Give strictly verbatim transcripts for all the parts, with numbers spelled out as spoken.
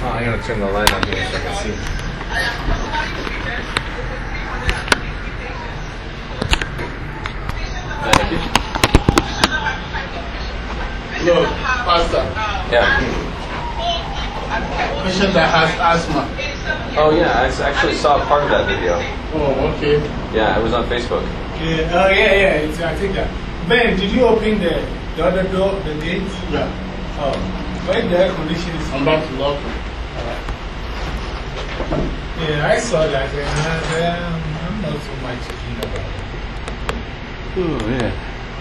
Oh, I gotta turn the light on here so I can see. Thank you. Look, Pastor. Yeah. Patient that has asthma. Oh, yeah, I actually saw part of that video. Oh, okay. Yeah, it was on Facebook. Yeah, oh, yeah, yeah, it's, I think that. Ben, did you open the, the other door, the gate? Yeah. Oh, where the air conditioning is? I'm about to lock it. Yeah, I saw that, and I, um, I'm not so much keen about it. Oh, yeah.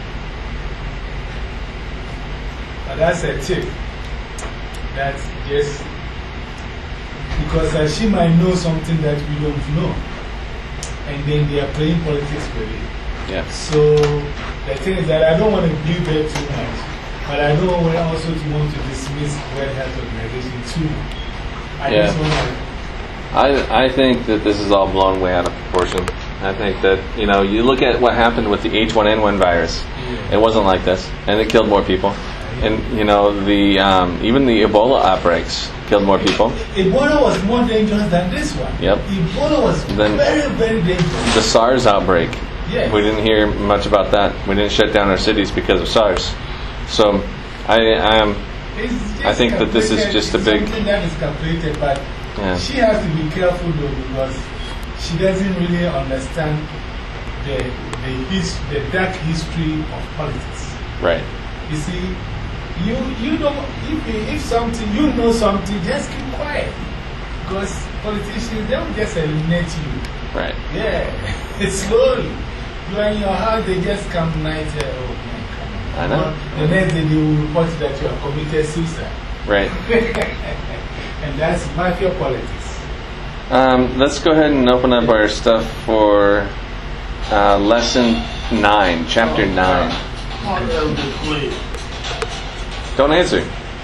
But that's a tip. That's just because uh, she might know something that we don't know. And then they are playing politics with it. Yeah. So the thing is that I don't want to give her too much. But I don't want also to want to dismiss World Health Organization too. I Yeah. just want to. I, I think that this is all blown way out of proportion. I think that, you know, you look at what happened with the H one N one virus. Yeah. It wasn't like this, and it killed more people. And, you know, the um, even the Ebola outbreaks killed more people. Ebola was more dangerous than this one. Yep. Ebola was Then- very, very dangerous. The SARS outbreak. Yes. We didn't hear much about that. We didn't shut down our cities because of SARS. So, I am. It's just I think that this is calculated. just a It's big- something that is calculated, but Yeah. she has to be careful though because she doesn't really understand the, the, his, the dark history of politics. Right. You see, you, you don't, if, if something, you know something, just keep quiet. Because politicians, they will just eliminate you. Right. Yeah, it's slowly. You are in your house, they just come tonight. Uh, oh, man, come on. I know. The next day, they will report that you have committed suicide. Right. And that's mafia politics. Um, let's go ahead and open up our stuff for uh, lesson nine, chapter nine. What else they play? Don't answer.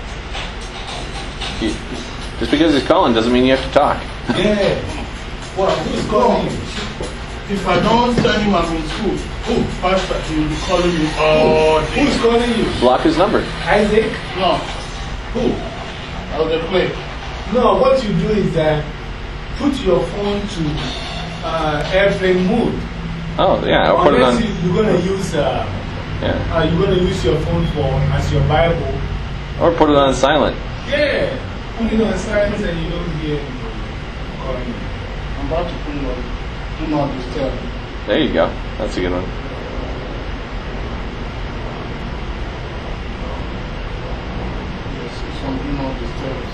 You, just because he's calling doesn't mean you have to talk. Yeah. What? Who's calling you? If I don't tell him I'm in school, oh, Pastor, he will be calling me all day. Who's calling you? Block his number. Isaac? No, Who? how they play? No, what you do is that put your phone to uh, airplane mode. Oh, yeah, I'll put it Unless on. you, you're going to use, uh, Yeah. uh, you're going to use your phone for as your Bible. Or put it on silent. Yeah. Put it on silence and you don't hear anybody calling you. I'm about to put it on. Do not disturb. There you go. That's a good one. Yes, it's on do not disturb.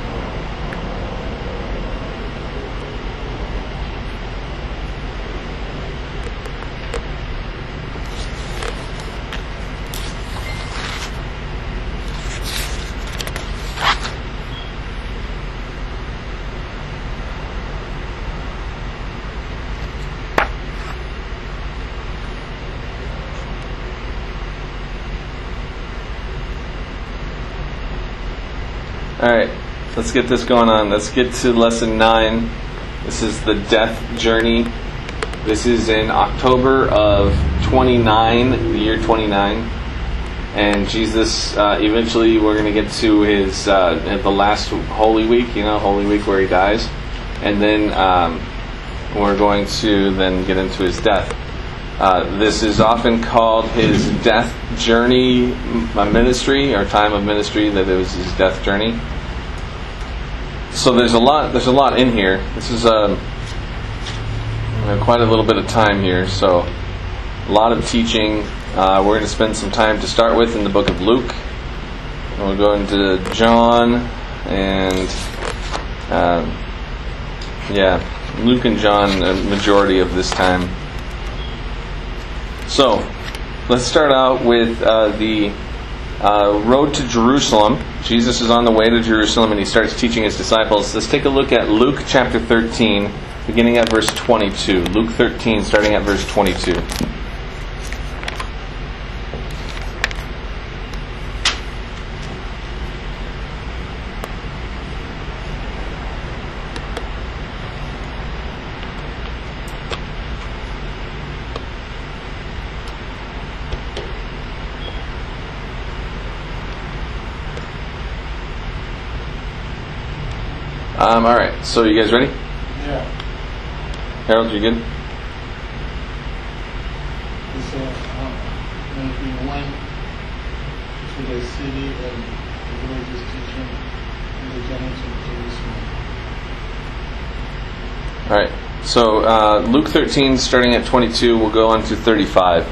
Alright, let's get this going on. Let's get to lesson nine. This is the death journey. This is in October of twenty-nine, the year twenty-nine. And Jesus, uh, eventually we're going to get to his, uh, the last Holy Week, you know, Holy Week where he dies. And then um, we're going to then get into his death. Uh, this is often called his death journey uh, ministry, or time of ministry, that it was his death journey. So there's a lot. There's a lot in here. This is a uh, quite a little bit of time here. So a lot of teaching. Uh, we're going to spend some time to start with in the book of Luke. And we'll go into John and uh, yeah, Luke and John. A majority of this time. So, let's start out with uh, the uh, road to Jerusalem. Jesus is on the way to Jerusalem and he starts teaching his disciples. Let's take a look at Luke chapter thirteen, beginning at verse twenty-two. Luke thirteen, starting at verse twenty-two. Um, all right. So you guys ready? Yeah. Harold, you good? He said, um, when he went to the city and the villages teaching in the journey to Jerusalem. All right. So uh, Luke thirteen, starting at twenty-two, we'll go on to thirty-five.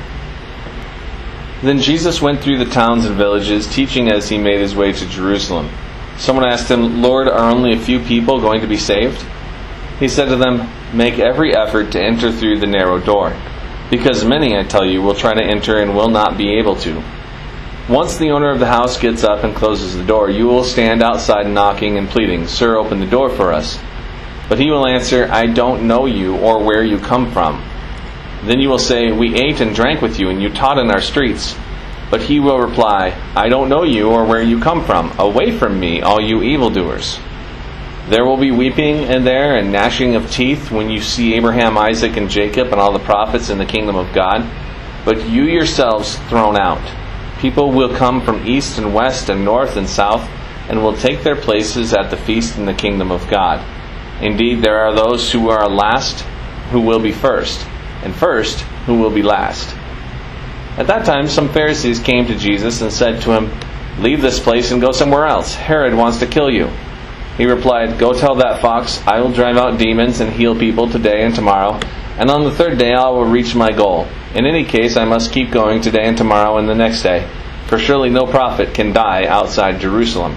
Then Jesus went through the towns and villages, teaching as he made his way to Jerusalem. Someone asked him, "Lord, are only a few people going to be saved?" He said to them, "Make every effort to enter through the narrow door, because many, I tell you, will try to enter and will not be able to. Once the owner of the house gets up and closes the door, you will stand outside knocking and pleading, 'Sir, open the door for us.' But he will answer, 'I don't know you or where you come from.' Then you will say, 'We ate and drank with you, and you taught in our streets.' But he will reply, 'I don't know you or where you come from. Away from me, all you evildoers.' There will be weeping and there and gnashing of teeth when you see Abraham, Isaac, and Jacob and all the prophets in the kingdom of God, but you yourselves thrown out. People will come from east and west and north and south, and will take their places at the feast in the kingdom of God. Indeed, there are those who are last who will be first, and first who will be last." At that time, some Pharisees came to Jesus and said to him, "Leave this place and go somewhere else. Herod wants to kill you." He replied, "Go tell that fox, I will drive out demons and heal people today and tomorrow, and on the third day I will reach my goal. In any case, I must keep going today and tomorrow and the next day, for surely no prophet can die outside Jerusalem.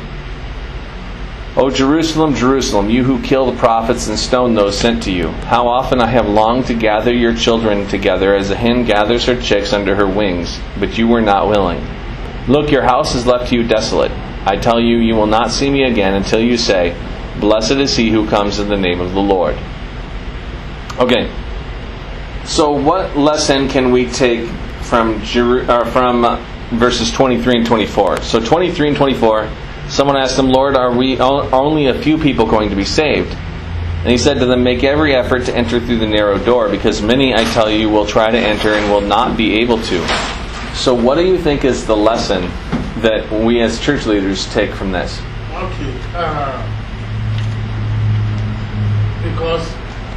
O Jerusalem, Jerusalem, you who kill the prophets and stone those sent to you, how often I have longed to gather your children together as a hen gathers her chicks under her wings, but you were not willing. Look, your house is left to you desolate. I tell you, you will not see me again until you say, 'Blessed is he who comes in the name of the Lord.'" Okay, so what lesson can we take from Jeru- or from uh, verses twenty-three and twenty-four? So twenty-three and twenty-four, someone asked him, "Lord, are we o- only a few people going to be saved?" And he said to them, "Make every effort to enter through the narrow door, because many, I tell you, will try to enter and will not be able to." So what do you think is the lesson that we as church leaders take from this? Okay. Uh, because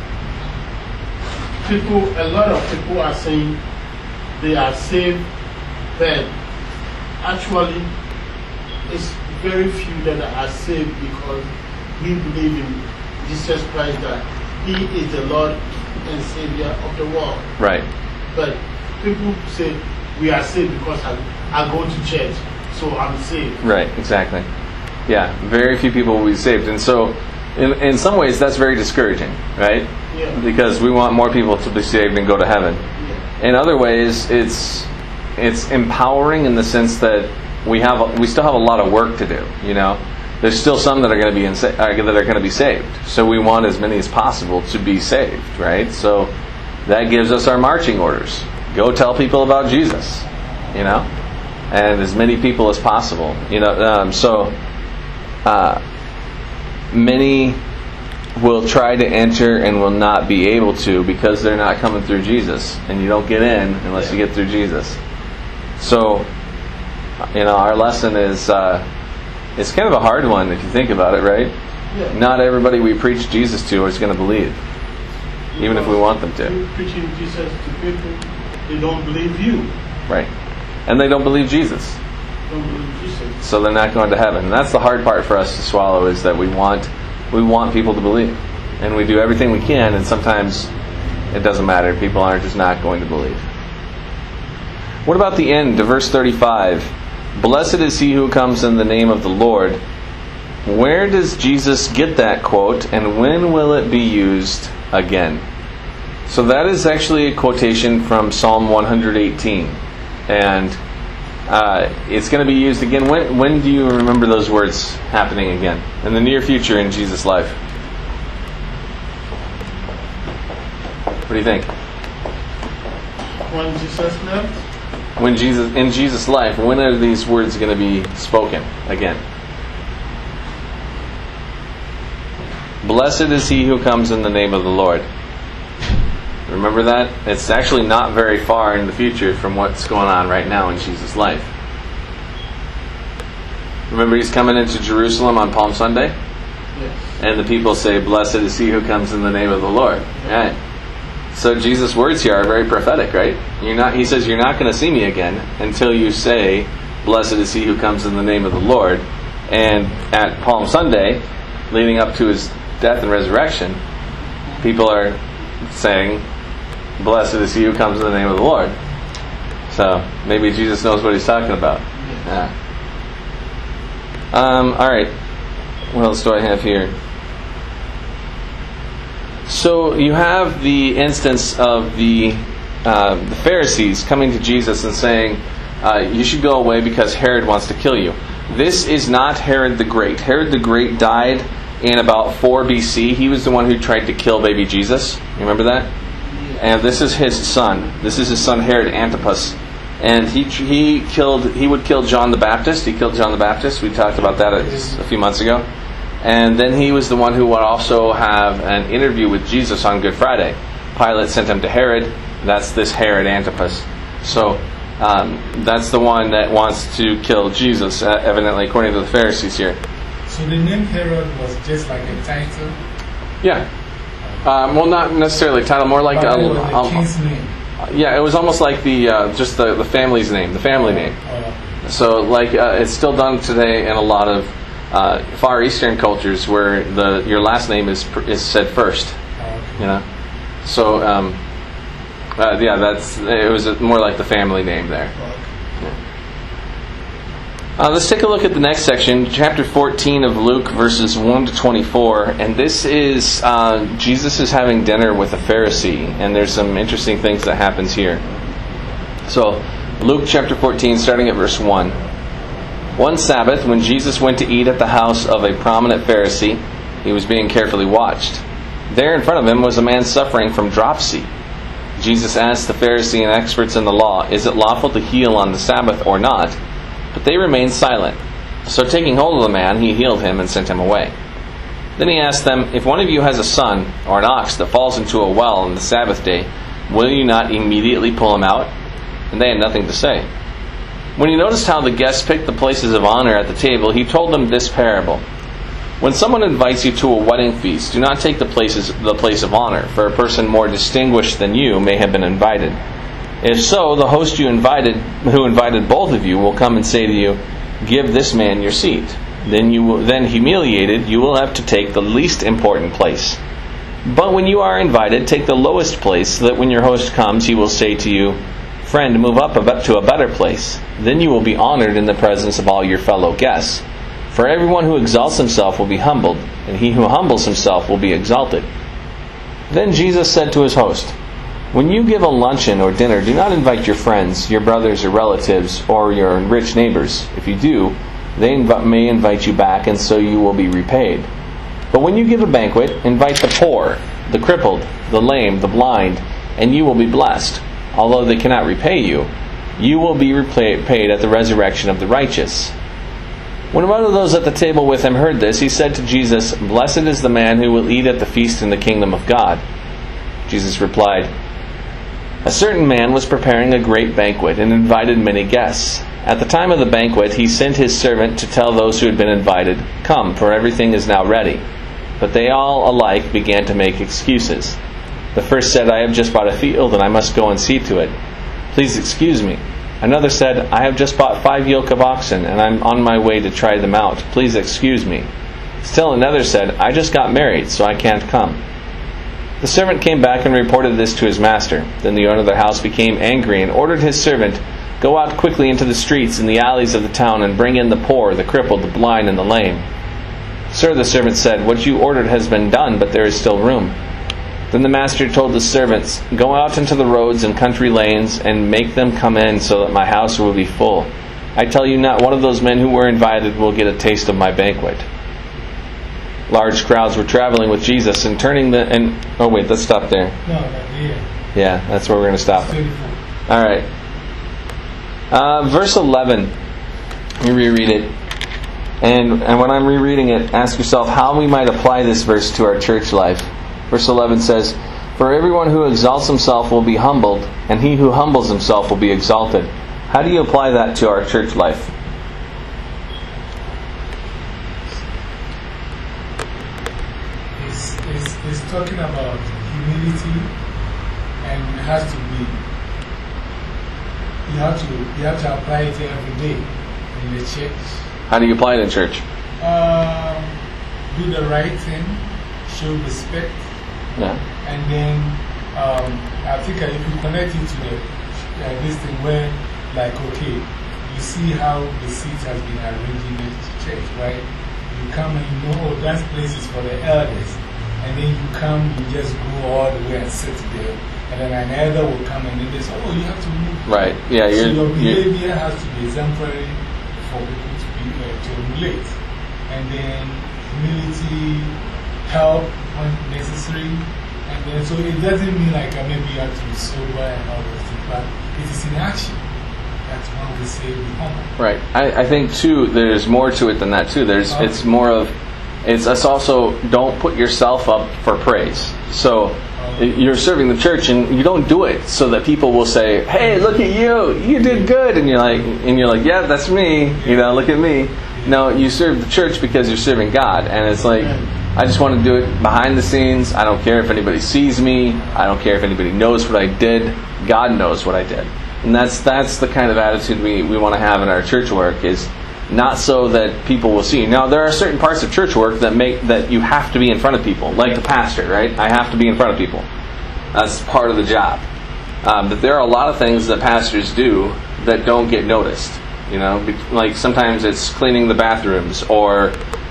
people, a lot of people are saying they are saved, but actually it's very few that are saved because we believe in Jesus Christ, that He is the Lord and Savior of the world. Right. But people say we are saved because I, I go to church, so I'm saved. Right, exactly. Yeah, very few people will be saved. And so, in, in some ways, that's very discouraging, right? Yeah. Because we want more people to be saved and go to heaven. Yeah. In other ways, it's it's empowering in the sense that we have we still have a lot of work to do. You know, there's still some that are going to be insa- uh, that are going to be saved. So we want as many as possible to be saved, right? So that gives us our marching orders. Go tell people about Jesus, you know, and as many people as possible. You know, um, so uh, many will try to enter and will not be able to because they're not coming through Jesus, and you don't get in unless you get through Jesus. So, you know, our lesson is uh, it's kind of a hard one if you think about it, right? Yeah. Not everybody we preach Jesus to is going to believe, even if we want them to. You're preaching Jesus to people, they don't believe you. Right. And they don't believe Jesus. Don't believe Jesus. So they're not going to heaven. And that's the hard part for us to swallow, is that we want we want people to believe. And we do everything we can, and sometimes it doesn't matter. People aren't just not going to believe. What about the end, to verse thirty-five? "Blessed is he who comes in the name of the Lord." Where does Jesus get that quote, and when will it be used again? So that is actually a quotation from Psalm one eighteen. And uh, it's going to be used again. When, when do you remember those words happening again? In the near future in Jesus' life. What do you think? When Jesus left, When Jesus in Jesus' life, when are these words going to be spoken again? "Blessed is he who comes in the name of the Lord." Remember that? It's actually not very far in the future from what's going on right now in Jesus' life. Remember, he's coming into Jerusalem on Palm Sunday? Yes. And the people say, "Blessed is he who comes in the name of the Lord." Right. So Jesus' words here are very prophetic, right? You're not. He says, "You're not going to see me again until you say, 'Blessed is he who comes in the name of the Lord.'" And at Palm Sunday, leading up to his death and resurrection, people are saying, "Blessed is he who comes in the name of the Lord." So maybe Jesus knows what he's talking about. Yeah. Um, all right. What else do I have here? So you have the instance of the, uh, the Pharisees coming to Jesus and saying, uh, "You should go away because Herod wants to kill you." This is not Herod the Great. Herod the Great died in about four B C. He was the one who tried to kill baby Jesus. You remember that? And this is his son. This is his son Herod Antipas. And he he killed he would kill John the Baptist. He killed John the Baptist. We talked about that a, a few months ago. And then he was the one who would also have an interview with Jesus on Good Friday. Pilate sent him to Herod. That's this Herod Antipas. So um, that's the one that wants to kill Jesus, uh, evidently, according to the Pharisees here. So the name Herod was just like a title? Yeah. Um, well, not necessarily a title, more like but a, it was the a, king's name. Yeah, it was almost like the uh, just the, the family's name, the family name. Uh, So, like, uh, it's still done today in a lot of uh, Far Eastern cultures where the your last name is is said first. okay. You know, so um, uh, yeah, that's it was more like the family name there. Okay. Uh, let's take a look at the next section, chapter fourteen of Luke, verses one to twenty-four. And this is, uh, Jesus is having dinner with a Pharisee. And there's some interesting things that happens here. So, Luke chapter fourteen, starting at verse one. One Sabbath, when Jesus went to eat at the house of a prominent Pharisee, he was being carefully watched. There in front of him was a man suffering from dropsy. Jesus asked the Pharisee and experts in the law, "Is it lawful to heal on the Sabbath or not?" But they remained silent. So taking hold of the man, he healed him and sent him away. Then he asked them, "If one of you has a son or an ox that falls into a well on the Sabbath day, will you not immediately pull him out?" And they had nothing to say. When he noticed how the guests picked the places of honor at the table, he told them this parable. When someone invites you to a wedding feast, do not take the places the place of honor, for a person more distinguished than you may have been invited. If so, the host you invited, who invited both of you, will come and say to you, "Give this man your seat." Then you will, then humiliated, you will have to take the least important place. But when you are invited, take the lowest place, so that when your host comes, he will say to you, "Friend, move up to a better place." Then you will be honored in the presence of all your fellow guests. For everyone who exalts himself will be humbled, and he who humbles himself will be exalted. Then Jesus said to his host, "When you give a luncheon or dinner, do not invite your friends, your brothers or relatives, or your rich neighbors. If you do, they inv- may invite you back, and so you will be repaid. But when you give a banquet, invite the poor, the crippled, the lame, the blind, and you will be blessed. Although they cannot repay you, you will be repaid at the resurrection of the righteous." When one of those at the table with him heard this, he said to Jesus, "Blessed is the man who will eat at the feast in the kingdom of God." Jesus replied, "A certain man was preparing a great banquet and invited many guests. At the time of the banquet, he sent his servant to tell those who had been invited, 'Come, for everything is now ready.' But they all alike began to make excuses. The first said, 'I have just bought a field and I must go and see to it. Please excuse me.' Another said, 'I have just bought five yoke of oxen and I'm on my way to try them out. Please excuse me.' Still another said, 'I just got married, so I can't come.' The servant came back and reported this to his master. Then the owner of the house became angry and ordered his servant, 'Go out quickly into the streets and the alleys of the town and bring in the poor, the crippled, the blind, and the lame.' 'Sir,' the servant said, 'what you ordered has been done, but there is still room.' Then the master told the servants, 'Go out into the roads and country lanes and make them come in so that my house will be full. I tell you, not one of those men who were invited will get a taste of my banquet.' Large crowds were traveling with Jesus and turning the... and Oh wait, let's stop there. No, but yeah. Yeah, that's where we're going to stop. twenty-four. All right. Uh, verse eleven. You reread it. And, and when I'm rereading it, ask yourself how we might apply this verse to our church life. Verse eleven says, "For everyone who exalts himself will be humbled, and he who humbles himself will be exalted." How do you apply that to our church life? it's, it's talking about humility, and it has to be, you have to, you have to apply it every day in the church. How do you apply it in church? Um, do the right thing, show respect, Yeah. and then um, I think if you connect it to the, uh, this thing where, like, okay, you see how the seats has been arranged in the church, right? You come and you know, oh, that place is for the elders. And then you come, you just go all the way and sit there. And then an elder will come and then they say, oh, you have to move. Right. Yeah. So You're, your you're, behavior has to be exemplary for people to, be, uh, to emulate. And then humility, help when necessary. And then, so it doesn't mean like uh, maybe you have to be sober and all those things, but it is in action. That's when we say we humble. right. I, I think, too, there's more to it than that, too. There's, Okay. It's more of, it's us also, don't put yourself up for praise. So you're serving the church and you don't do it so that people will say, hey, look at you, you did good. And you're like, and you're like, yeah, that's me. You know, look at me. No, you serve the church because you're serving God. And it's like, I just want to do it behind the scenes. I don't care if anybody sees me. I don't care if anybody knows what I did. God knows what I did. And that's that's the kind of attitude we, we want to have in our church work, is not so that people will see you. Now, there are certain parts of church work that make that you have to be in front of people, like the pastor, right? I have to be in front of people. That's part of the job. Um, but there are a lot of things that pastors do that don't get noticed. You know, like sometimes it's cleaning the bathrooms, or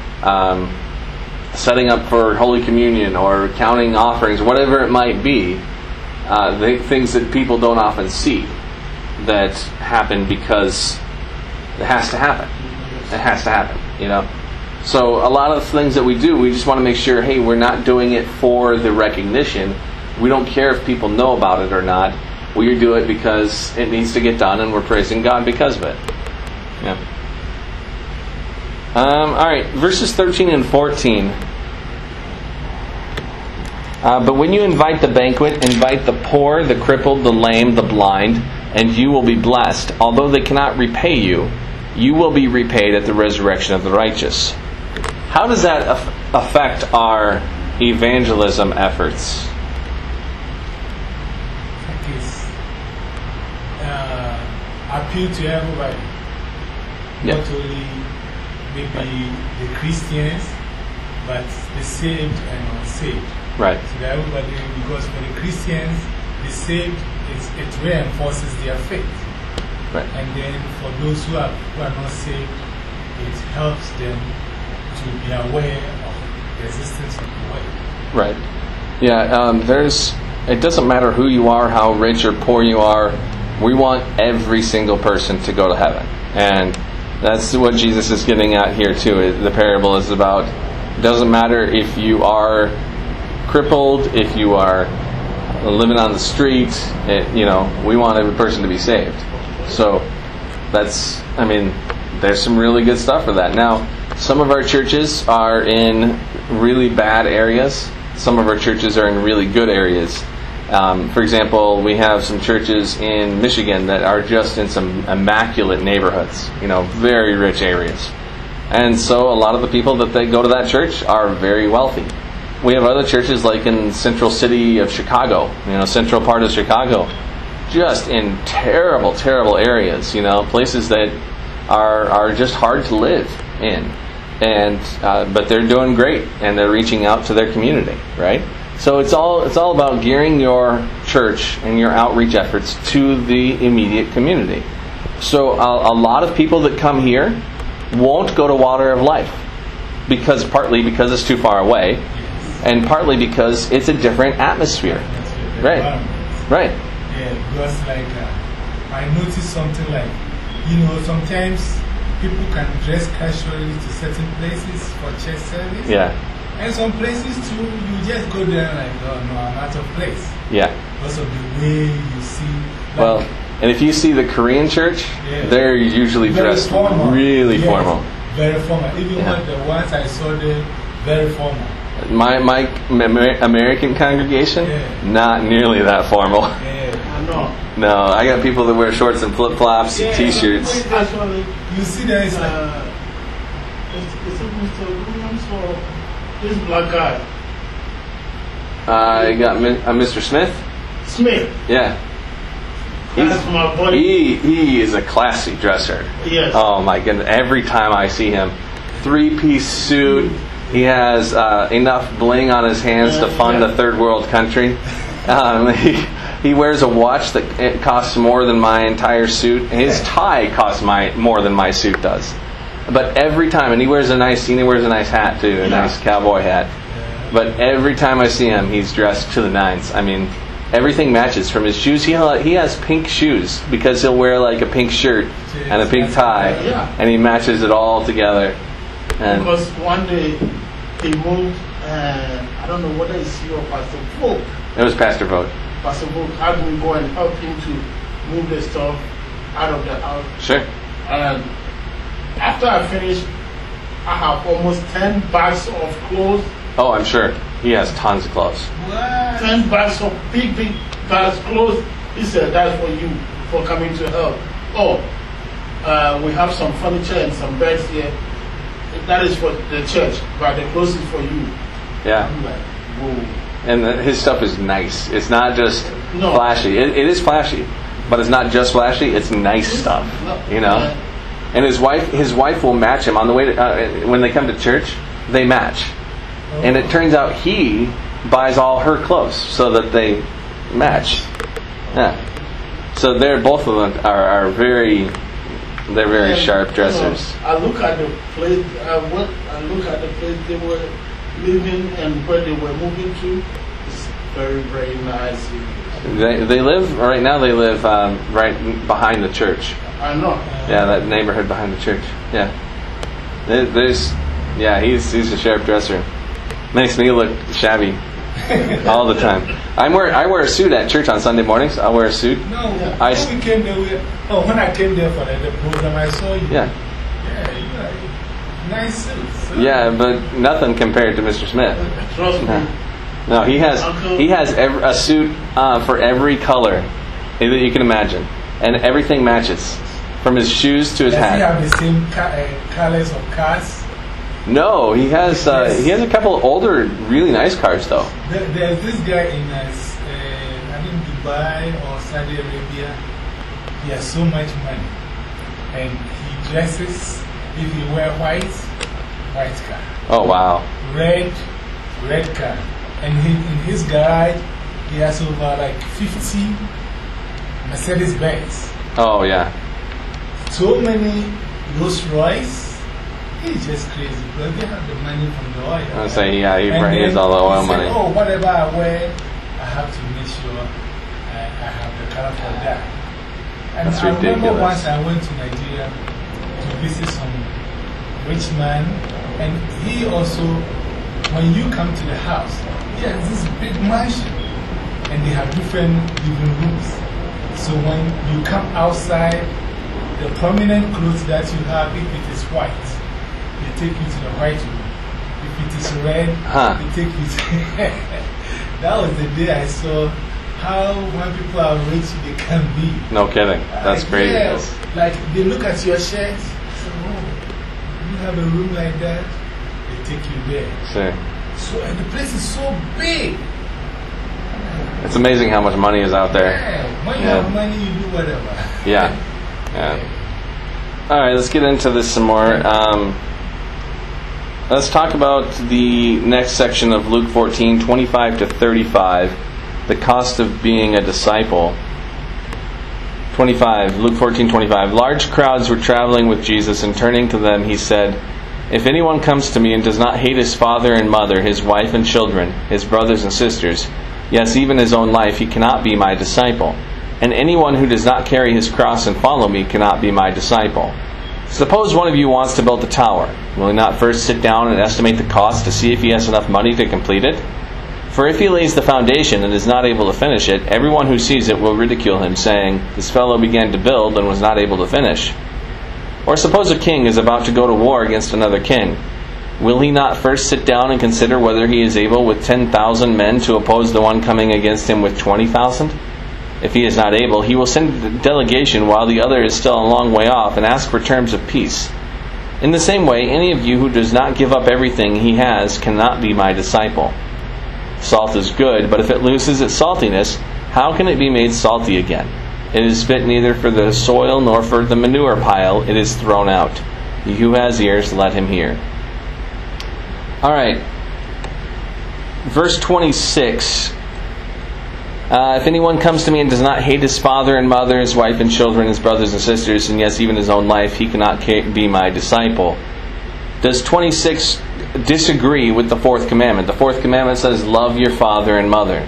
um, setting up for Holy Communion, or counting offerings, whatever it might be. Uh, they, things that people don't often see that happen because it has to happen. It has to happen, you know. So a lot of things that we do, we just want to make sure, hey, we're not doing it for the recognition. We don't care if people know about it or not. We do it because it needs to get done, and we're praising God because of it. Yeah. Um, all right, verses thirteen and fourteen. Uh, but when you invite the banquet, invite the poor, the crippled, the lame, the blind, and you will be blessed. Although they cannot repay you, you will be repaid at the resurrection of the righteous. How does that af- affect our evangelism efforts? It's, uh, appeal to everybody. Yeah. Not only maybe the Christians, but the saved and unsaved. Right. So that everybody, because for the Christians, the saved, it's, it reinforces their faith. Right. And then for those who are, who are not saved, it helps them to be aware of the existence of the way. Right. Yeah, um, there's, it doesn't matter who you are, how rich or poor you are, we want every single person to go to heaven. And that's what Jesus is getting at here too. The parable is about, it doesn't matter if you are crippled, if you are living on the street, it, you know, we want every person to be saved. So that's, I mean, there's some really good stuff for that. Now, some of our churches are in really bad areas. Some of our churches are in really good areas. Um, for example, we have some churches in Michigan that are just in some immaculate neighborhoods, you know, very rich areas. And so a lot of the people that they go to that church are very wealthy. We have other churches like in central city of Chicago, you know, central part of Chicago, just in terrible, terrible areas, you know, places that are are just hard to live in. And uh, but they're doing great, and they're reaching out to their community, right? So it's all it's all about gearing your church and your outreach efforts to the immediate community. So a, a lot of people that come here won't go to Water of Life, because partly because it's too far away, and partly because it's a different atmosphere. Right, right. Yeah, because like uh, I noticed something like, you know, sometimes people can dress casually to certain places for church service. Yeah. And some places too, you just go there like, oh no, I'm out of place. Yeah. Because of the way you see. Like, Well, and if you see the Korean church, yeah, they're usually very dressed formal. really Yes, formal. Very formal. Even Yeah. when the ones I saw there, very formal. My my Amer- American congregation, Yeah. not nearly that formal. Yeah. I know. No, I got people that wear shorts and flip flops and Yeah. t-shirts. Actually, You see there is like, uh, it's, it's a Mister Williams or this black guy. Uh, you got Mi- uh, Mister Smith? Smith. Yeah. That's my buddy. He, he is a classy dresser. Yes. Oh my goodness. Every time I see him, three-piece suit. He has uh, enough bling on his hands to fund a third world country. Um, he, he wears a watch that it costs more than my entire suit. His tie costs my more than my suit does. But every time, and he wears a nice, he wears a nice hat too, a nice cowboy hat. But every time I see him, he's dressed to the nines. I mean, everything matches. From his shoes, he he has pink shoes because he'll wear like a pink shirt and a pink tie, and he matches it all together. And because one day he moved, uh, I don't know whether it's you or Pastor Vogt. It was Pastor Vogt. Pastor Vogt had me go and help him to move the stuff out of the house. Sure. And after I finished, I have almost ten bags of clothes. Oh, I'm sure. He has tons of clothes. What? ten bags of big, big bags of clothes. He said, that's for you, for coming to help. Oh, uh, we have some furniture and some beds here. That is for the church, but the clothes is for you. Yeah. I'm like, whoa. And the, his stuff is nice. It's not just No. flashy. It, it is flashy, but it's not just flashy. It's nice stuff, you know. And his wife, his wife will match him on the way to uh, when they come to church. They match, and it turns out he buys all her clothes so that they match. Yeah. So they're both of them are, are very, they're very And, sharp you dressers. know, I look at the place. I went. I look at the place they were living and where they were moving to. It's very, very nice. They they live right now. They live um, right behind the church. I know. Yeah, that neighborhood behind the church. Yeah. There, there's, yeah, he's he's a sharp dresser. Makes me look shabby all the time. I wear I wear a suit at church on Sunday mornings. I wear a suit. No, I, when we came there, we, oh, when I came there for the, the program, I saw you. Yeah. Yeah, you know, nice suits. Huh? Yeah, but nothing compared to Mister Smith. Trust me. No, no he has he has every, a suit uh, for every color that you can imagine, and everything matches. From his shoes to his Does hat. he have the same ca uh, colors of cars? No, he has uh, he has a couple of older, really nice cars though. There, there's this guy in uh, uh, I think Dubai or Saudi Arabia. He has so much money, and he dresses. If he wear white, white car. Oh wow! Red, red car. And he, in his garage, he has over like fifty Mercedes Benz. Oh yeah. So many Rolls Royce. He's just crazy because they have the money from the oil. I would say yeah, he And brings then all the oil he money. said, oh, whatever I wear, I have to make sure I, I have the car for that. And That's I remember ridiculous. once I went to Nigeria to visit some rich man, and he also, when you come to the house, he has this big mansion, and they have different living rooms. So when you come outside, the prominent clothes that you have, if it is white, they take you to the white room. If it is red, Huh. they take you to. That was the day I saw how when people are rich, they can be. No kidding. That's Like, crazy. yeah, like they look at your shirt, say, oh, you have a room like that, they take you there. Sure. So, and the place is so big. It's amazing how much money is out there. Yeah, when you Yeah. have money, you do whatever. Yeah. Yeah. All right, let's get into this some more. Um, let's talk about the next section of Luke fourteen, twenty-five to thirty-five, the cost of being a disciple. twenty-five, Luke fourteen, twenty-five. Large crowds were traveling with Jesus, and turning to them, he said, "If anyone comes to me and does not hate his father and mother, his wife and children, his brothers and sisters, yes, even his own life, he cannot be my disciple. And anyone who does not carry his cross and follow me cannot be my disciple. Suppose one of you wants to build a tower. Will he not first sit down and estimate the cost to see if he has enough money to complete it? For if he lays the foundation and is not able to finish it, everyone who sees it will ridicule him, saying, 'This fellow began to build and was not able to finish.' Or suppose a king is about to go to war against another king. Will he not first sit down and consider whether he is able with ten thousand men to oppose the one coming against him with twenty thousand? If he is not able, he will send a delegation while the other is still a long way off and ask for terms of peace. In the same way, any of you who does not give up everything he has cannot be my disciple. Salt is good, but if it loses its saltiness, how can it be made salty again? It is fit neither for the soil nor for the manure pile. It is thrown out. He who has ears, let him hear. All right. Verse twenty-six. Uh, if anyone comes to me and does not hate his father and mother, his wife and children, his brothers and sisters, and yes, even his own life, he cannot be my disciple. Does twenty-six disagree with the fourth commandment? The fourth commandment says, love your father and mother.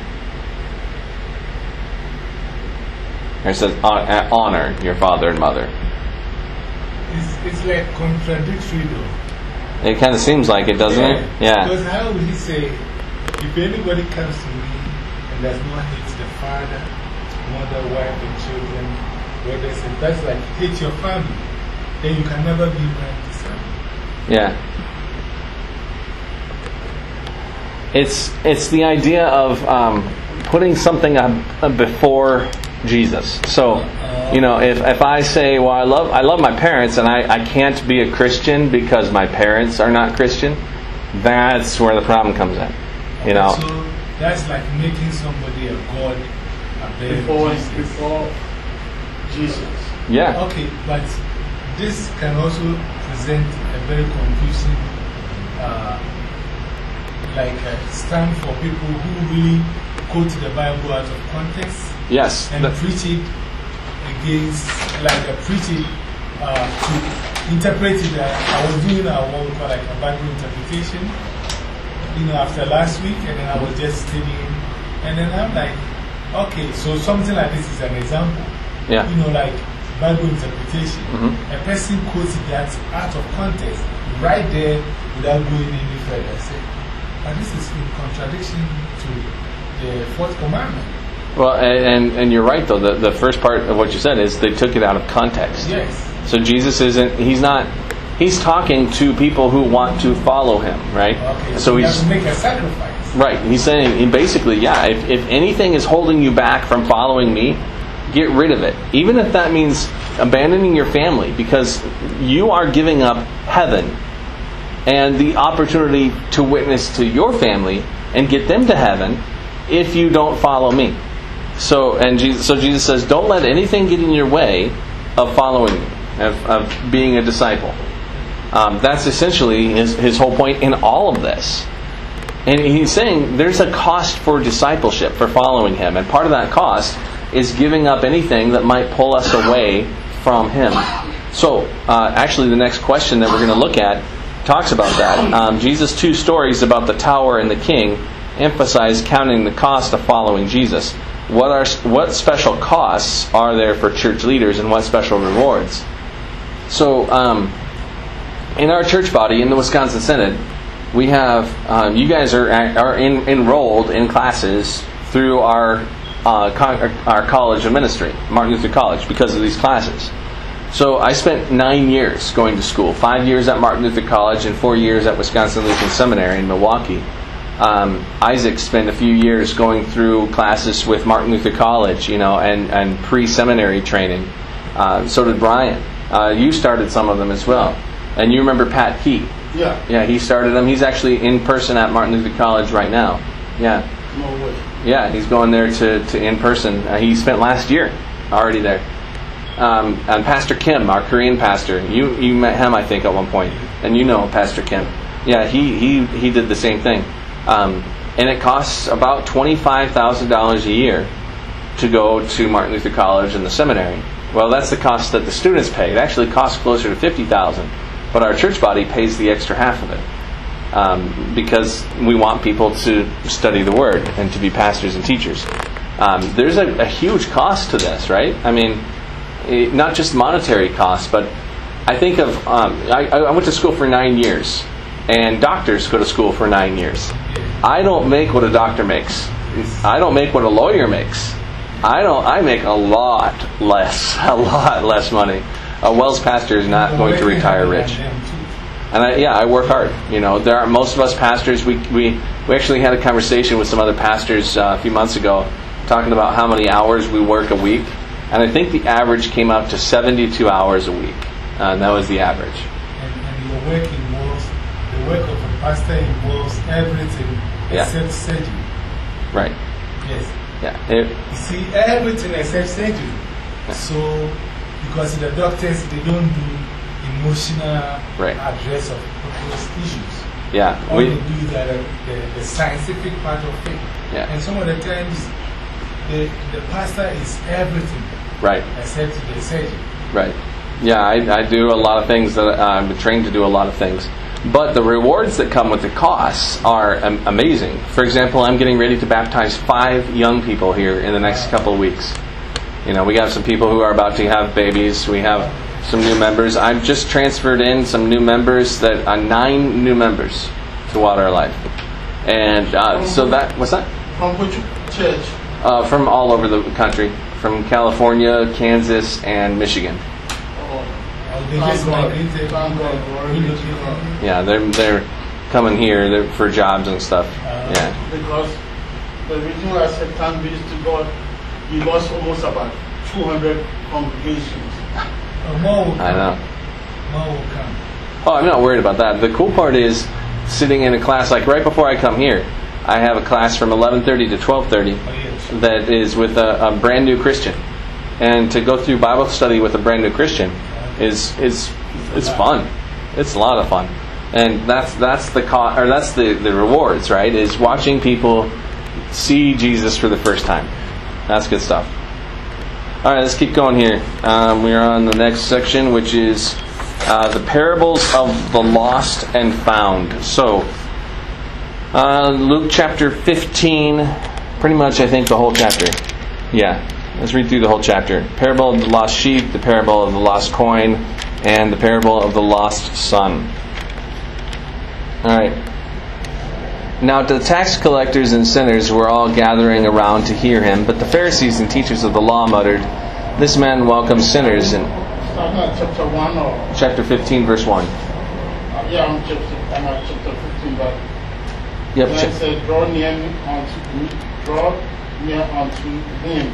Or it says, honor your father and mother. It's, it's like contradictory though. It kind of seems like it, doesn't yeah. it? Yeah. Because how would he say, if anybody comes to me and does not hate the father, mother, wife, and children, brothers, and that's like hate your family, then you can never be my disciple. Yeah. It's it's the idea of um, putting something uh, before Jesus. So, you know, if, if I say, well, I love I love my parents and I, I can't be a Christian because my parents are not Christian, that's where the problem comes in. You know. So that's like making somebody a god before, Jesus. before Jesus. Yeah. Okay, but this can also present a very confusing uh, like a stand for people who really quote the Bible out of context. Yes. And preach it against, like uh, preach it uh, to interpret it. Uh, I was doing a, what we call like a Bible interpretation, you know, after last week, and then I was just studying, and then I'm like, okay, so something like this is an example. Yeah. You know, like Bible interpretation. Mm-hmm. A person quotes that out of context, right there, without going any further. I say, but this is in contradiction to the fourth commandment. Well, and, and you're right, though. The, the first part of what you said is they took it out of context. Yes. So Jesus isn't, he's not, he's talking to people who want to follow him, right? Okay, so, so you he's have to make a sacrifice. Right. He's saying, he basically, yeah, if, if anything is holding you back from following me, get rid of it. Even if that means abandoning your family, because you are giving up heaven and the opportunity to witness to your family and get them to heaven if you don't follow me. So, and Jesus, so Jesus says, don't let anything get in your way of following me, of, of being a disciple. Um, that's essentially his, his whole point in all of this. And he's saying there's a cost for discipleship, for following him. And part of that cost is giving up anything that might pull us away from him. So, uh, actually, the next question that we're going to look at talks about that. Um, Jesus' two stories about the tower and the king emphasize counting the cost of following Jesus. What are what special costs are there for church leaders, and what special rewards? So, um, in our church body, in the Wisconsin Synod, we have um, you guys are are in, enrolled in classes through our uh, con- our college of ministry, Martin Luther College, because of these classes. So I spent nine years going to school, five years at Martin Luther College and four years at Wisconsin Lutheran Seminary in Milwaukee. Um, Isaac spent a few years going through classes with Martin Luther College, you know, and, and pre-seminary training. Uh, so did Brian. Uh, you started some of them as well. And you remember Pat Key. Yeah. Yeah, he started them. He's actually in person at Martin Luther College right now. Yeah. No way. Yeah, he's going there to, to in person. Uh, he spent last year already there. Um, and Pastor Kim, our Korean pastor, you you met him, I think, at one point. And you know Pastor Kim. Yeah, he, he, he did the same thing. Um, and it costs about twenty-five thousand dollars a year to go to Martin Luther College and the seminary. Well, that's the cost that the students pay. It actually costs closer to fifty thousand dollars. But our church body pays the extra half of it. Um, because we want people to study the Word and to be pastors and teachers. Um, there's a, a huge cost to this, right? I mean, it, not just monetary costs, but I think of, um, I, I went to school for nine years, and doctors go to school for nine years. I don't make what a doctor makes. I don't make what a lawyer makes. I don't. I make a lot less, a lot less money. A Wells pastor is not going to retire rich. And I, yeah, I work hard. You know, there are most of us pastors. We we we actually had a conversation with some other pastors uh, a few months ago, talking about how many hours we work a week, and I think the average came out to seventy-two hours a week, uh, and that was the average. And, and your work involves the work of a pastor involves everything yeah. except surgery. Right. Yes. Yeah. It, You see, everything except surgery. So, because the doctors, they don't do emotional Right. address of those issues. yeah. All We, they do is that, uh, the, the scientific part of it. Yeah. And some of the times, the, the pastor is everything right. except the surgery. Right. Yeah, I, I do a lot of things that uh, I'm trained to do a lot of things. But the rewards that come with the costs are um, amazing. For example, I'm getting ready to baptize five young people here in the next couple of weeks. You know, we have some people who are about to have babies. We have some new members. I've just transferred in some new members, that are nine new members to Water of Life. And uh, so that, what's that? From which church? Uh, from all over the country. From California, Kansas, and Michigan. Or they just migrated. Thank God, glory be to God. Yeah, they're they're coming here they're for jobs and stuff. Yeah, Because the reason why I said thank be to God, we lost almost about two hundred congregations. Uh, more will come. I know. More will come. Oh, I'm not worried about that. The cool part is sitting in a class like right before I come here. I have a class from eleven thirty to twelve thirty Oh, yes. that is with a, a brand new Christian, and to go through Bible study with a brand new Christian is is it's fun. It's a lot of fun, and that's that's the co- or that's the, the rewards, right? Is watching people see Jesus for the first time. That's good stuff. All right, let's keep going here. Um, we are on the next section, which is uh, the parables of the lost and found. So, uh, Luke chapter fifteen, pretty much, I think the whole chapter. Yeah. Let's read through the whole chapter. Parable of the lost sheep, the parable of the lost coin, and the parable of the lost son. Alright. Now the tax collectors and sinners were all gathering around to hear him, but the Pharisees and teachers of the law muttered, "This man welcomes sinners." In Starting at chapter one or chapter fifteen, verse one. uh, yeah, I'm chapter I'm at chapter fifteen, but Yep. then it Cha- said, draw near unto me, draw near unto him.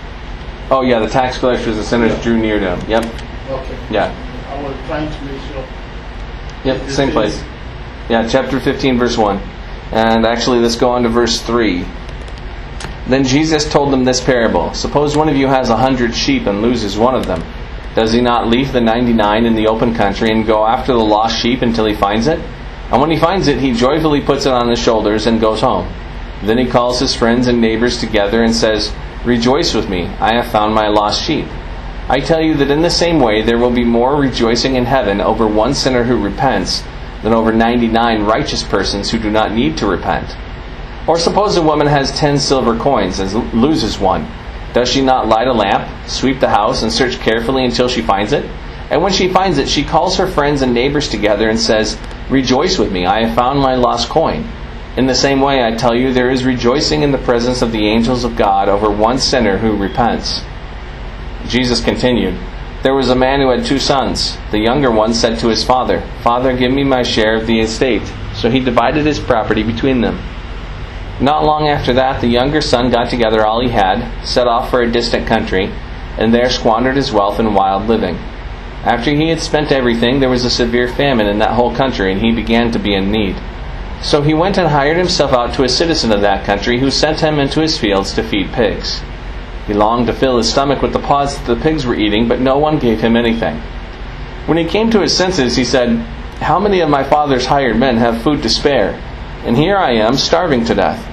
oh yeah, the tax collectors and sinners drew near to him. Yep. Okay. Yeah. I was trying to make sure. Yep, same place. Yeah, chapter fifteen, verse one. And actually, let's go on to verse three. Then Jesus told them this parable. Suppose one of you has a hundred sheep and loses one of them. Does he not leave the ninety-nine in the open country and go after the lost sheep until he finds it? And when he finds it, he joyfully puts it on his shoulders and goes home. Then he calls his friends and neighbors together and says, "Rejoice with me, I have found my lost sheep." I tell you that in the same way there will be more rejoicing in heaven over one sinner who repents than over ninety-nine righteous persons who do not need to repent. Or suppose a woman has ten silver coins and loses one. Does she not light a lamp, sweep the house, and search carefully until she finds it? And when she finds it, she calls her friends and neighbors together and says, "Rejoice with me, I have found my lost coin." In the same way, I tell you, there is rejoicing in the presence of the angels of God over one sinner who repents. Jesus continued, "There was a man who had two sons. The younger one said to his father, 'Father, give me my share of the estate.' So he divided his property between them. Not long after that, the younger son got together all he had, set off for a distant country, and there squandered his wealth in wild living. After he had spent everything, there was a severe famine in that whole country, and he began to be in need. So he went and hired himself out to a citizen of that country, who sent him into his fields to feed pigs. He longed to fill his stomach with the pods that the pigs were eating, but no one gave him anything. When he came to his senses, he said, 'How many of my father's hired men have food to spare? And here I am, starving to death.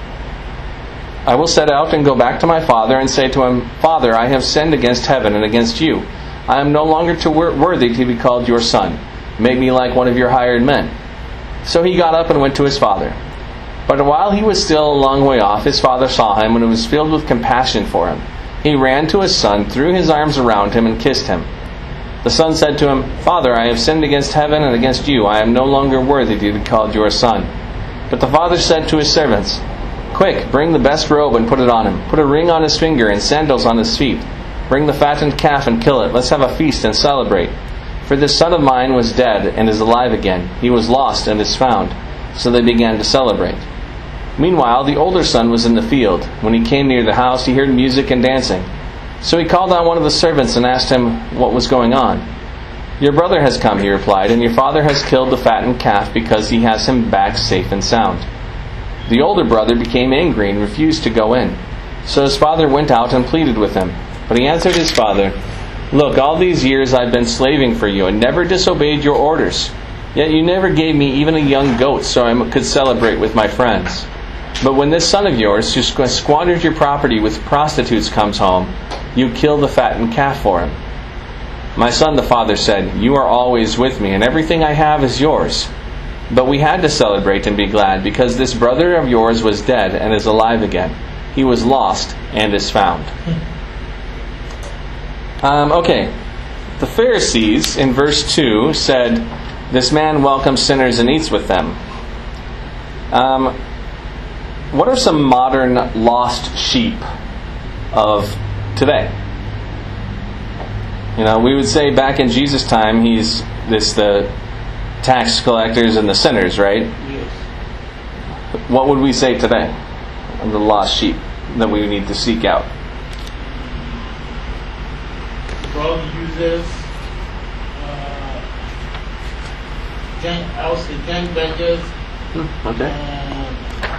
I will set out and go back to my father and say to him, Father, I have sinned against heaven and against you. I am no longer to wor- worthy to be called your son. Make me like one of your hired men.' So he got up and went to his father. But while he was still a long way off, his father saw him and was filled with compassion for him. He ran to his son, threw his arms around him, and kissed him. The son said to him, Father, I have sinned against heaven and against you. I am no longer worthy to be called your son. But the father said to his servants, Quick, bring the best robe and put it on him. Put a ring on his finger and sandals on his feet. Bring the fattened calf and kill it. Let's have a feast and celebrate. For this son of mine was dead and is alive again. He was lost and is found. So they began to celebrate. Meanwhile, the older son was in the field. When he came near the house, he heard music and dancing. So he called on one of the servants and asked him what was going on. Your brother has come, he replied, and your father has killed the fattened calf because he has him back safe and sound. The older brother became angry and refused to go in. So his father went out and pleaded with him. But he answered his father, "Look, all these years I've been slaving for you and never disobeyed your orders. Yet you never gave me even a young goat so I could celebrate with my friends. But when this son of yours, who squandered your property with prostitutes, comes home, you kill the fattened calf for him." "My son," the father said, "you are always with me, and everything I have is yours. But we had to celebrate and be glad, because this brother of yours was dead and is alive again. He was lost and is found." Um, okay, the Pharisees in verse two said, "This man welcomes sinners and eats with them." Um, what are some modern lost sheep of today? You know, we would say back in Jesus' time, he's this the tax collectors and the sinners, right? Yes. What would we say today? The lost sheep that we need to seek out. Drug users, uh, gang, I would say gang bangers, Okay. and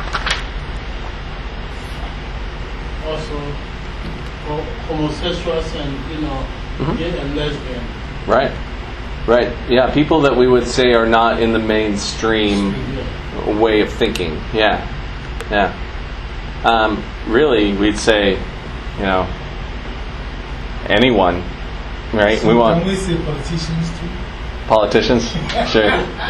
also ho- homosexuals and, you know, Mhm. gay and lesbian. Right. Right. Yeah, people that we would say are not in the mainstream Yeah. way of thinking. Yeah. Yeah. Um, really, we'd say, you know, anyone, right? So we can want we say politicians too? politicians. Sure.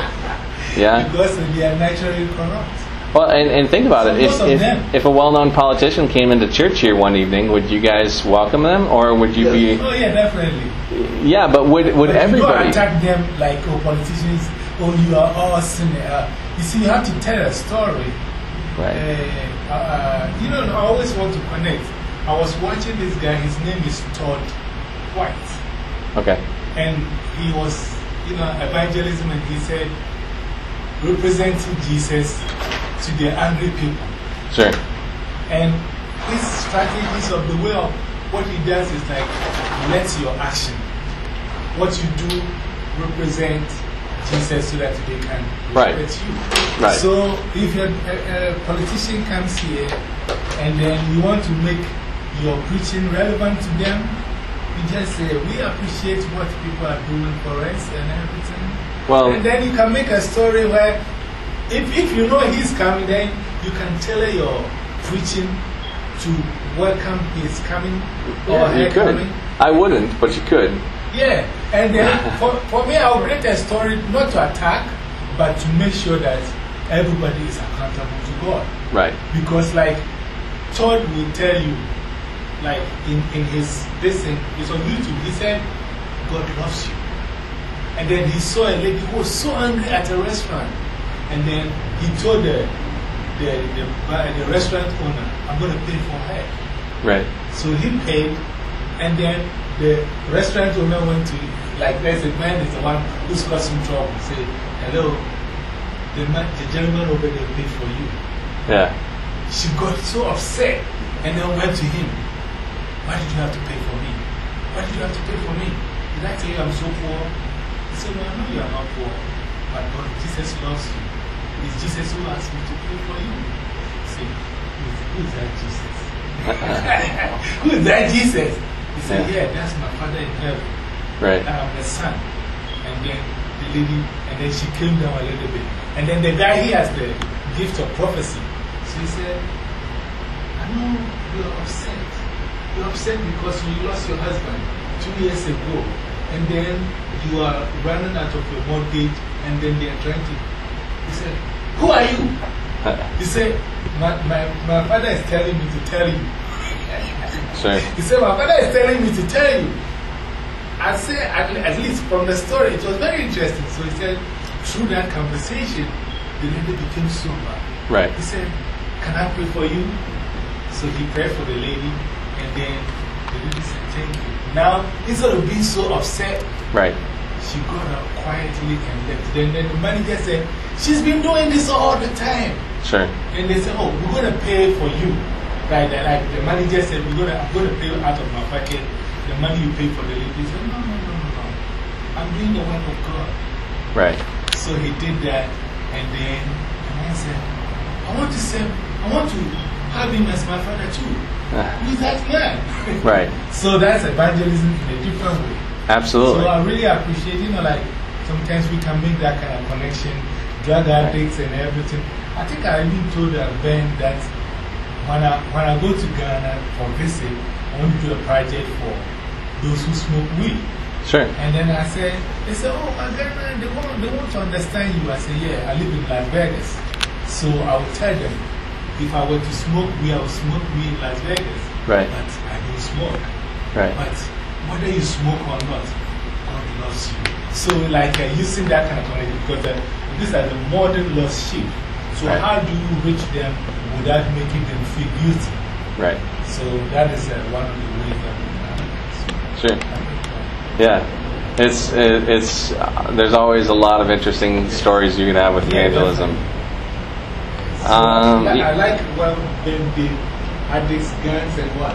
Yeah. Because they are naturally corrupt. Well, and, and think about So it. If, most of if, them. if a well-known politician came into church here one evening, would you guys welcome them, or would you be? Oh yeah, definitely. Yeah, but would would But everybody? you don't attack them like, oh, politicians, oh, you are all sinner. Uh, you see, you have to tell a story. Right. Uh, uh, you know, I always want to connect. I was watching this guy, his name is Todd White. Okay. And he was, you know, evangelism, and he said, representing Jesus to the angry people. Sure. And his strategies of the way of what he does is like, let your action, what you do, represent Jesus so that they can Right. respect you. Right. So if a, a, a politician comes here and then you want to make your preaching relevant to them, you just say, we appreciate what people are doing for us and everything. Well, And then you can make a story where, if, if you know he's coming, then you can tailor your preaching to welcome his coming or yeah, you her could. coming. I wouldn't, but you could. Yeah, and then for, for me, I'll create a story not to attack, but to make sure that everybody is accountable to God. Right. Because, like, Todd will tell you, like, in, in his, this thing, it's on YouTube, he said, God loves you. And then he saw a lady who was so angry at a restaurant. And then he told the, the, the, uh, the restaurant owner, I'm going to pay for her. Right. So he paid, and then the restaurant owner went to, like, there's a man is the one who's causing trouble. Say, hello, the, man, the gentleman over there paid for you. Yeah. She got so upset and then went to him. Why did you have to pay for me? Why did you have to pay for me? Did I tell you I'm so poor? He said, no, I know you are not poor, but God, Jesus loves you. It's Jesus who asked me to pay for you. Say, who is that Jesus? Who is that Jesus? He said, yeah, that's my Father in heaven. Right. I'm the son. And then the lady, and then she came down a little bit. And then the guy, he has the gift of prophecy. So he said, I know you're upset. You're upset because you lost your husband two years ago. And then you are running out of your mortgage, and then they are trying to. He said, who are you? He said, my, my, my father is telling me to tell you. Sure. He said, my father is telling me to tell you. I said, at, at least from the story, it was very interesting. So he said, through that conversation, the lady became sober. Right. He said, can I pray for you? So he prayed for the lady, and then the lady said, thank you. Now, instead of being so upset, Right. she got up quietly and left. Then, then the manager said, she's been doing this all the time. Sure. And they said, oh, we're going to pay for you. Right? Like the manager said, we're gonna, I'm going to pay you out of my pocket the money you pay for the lady. He said, no, no, no, no, no. I'm doing the work of God. Right. So he did that. And then the man said, I want to say, I want to have him as my father too. Who's that man? Right. So that's evangelism in a different way. Absolutely. So I really appreciate, you know, like sometimes we can make that kind of connection, drug addicts and everything. I think I even told uh, Ben that when I, when I go to Ghana for visit, I want to do a project for those who smoke weed. Sure. And then I said, they said, oh, my Ghana, they want, they want to understand you. I said, yeah, I live in Las Vegas. So I will tell them, if I were to smoke weed, I would smoke weed in Las Vegas. Right. But I don't smoke. Right. But whether you smoke or not, God loves you. So, like uh, using that kind of connection, because uh, these are the modern lost sheep. So, right. how do you reach them without making them feel guilty? Right. So, that is uh, one of the ways that we can. Sure. Yeah. It's, it, it's, uh, there's always a lot of interesting stories you can have with evangelism. So, um, yeah, I like well, Ben did addicts, guns, and what?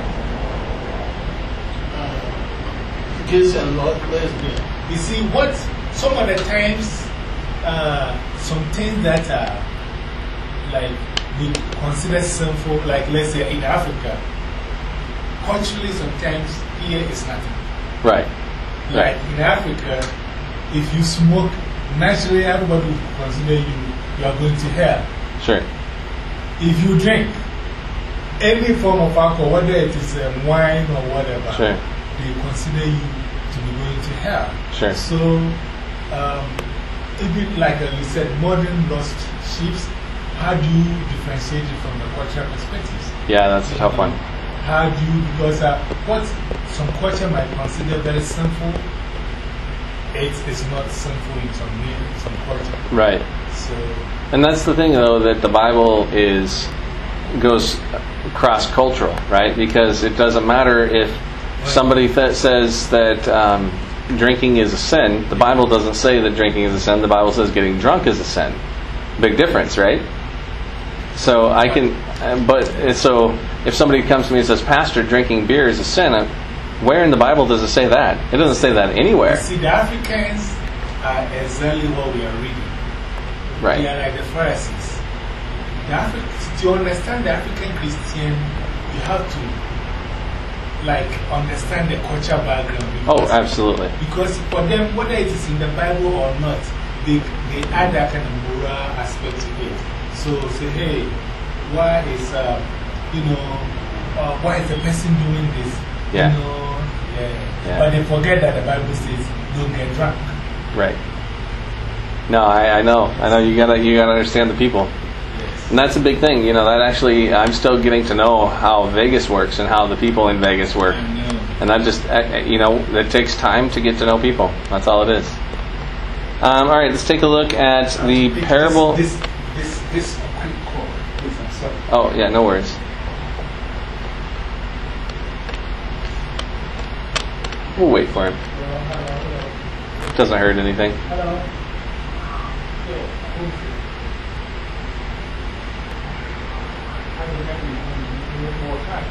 Uh, gays and lot lesbian. You see, what some of the times, uh, some things that are like we consider sinful, like let's say in Africa, culturally, sometimes here is nothing. Right. Like in Africa, if you smoke, naturally everybody will consider you, you are going to hell. Sure. If you drink any form of alcohol, whether it is um, wine or whatever, sure. they consider you to be going to hell. Sure. So, um, even like uh, you said, modern lost sheep, how do you differentiate it from the cultural perspectives? Yeah, that's a tough one. How do you, because uh, what some culture might consider very sinful, it is not sinful in some, some culture. Right. So, and that's the thing, though, that the Bible is goes cross-cultural, right? Because it doesn't matter if somebody th says that um, drinking is a sin. The Bible doesn't say that drinking is a sin. The Bible says getting drunk is a sin. Big difference, right? So I can, but so if somebody comes to me and says, "Pastor, drinking beer is a sin," I'm, where in the Bible does it say that? It doesn't say that anywhere. You see, the Africans are exactly what we are reading. Right. They are like the Pharisees. The Afri to understand the African Christian, you have to like understand the cultural background. Oh, absolutely. Because for them, whether it is in the Bible or not, they, they add that kind of moral aspect to it. So say, hey, why is, uh, you know, uh, why is the person doing this? Yeah. You know, yeah. Yeah. But they forget that the Bible says, don't get drunk. Right. No, I, I know. I know you gotta, you gotta understand the people. Yes. And that's a big thing. You know, that actually, I'm still getting to know how Vegas works and how the people in Vegas work. I know. And that just, you know, it takes time to get to know people. That's all it is. Um, all right, let's take a look at the This- parable. This, this, this, this quick call. Please, I'm sorry. Oh, yeah, no worries. We'll wait for him. Hello, hello, hello. Doesn't hurt anything. Hello. Yeah, okay. I remember you need more time.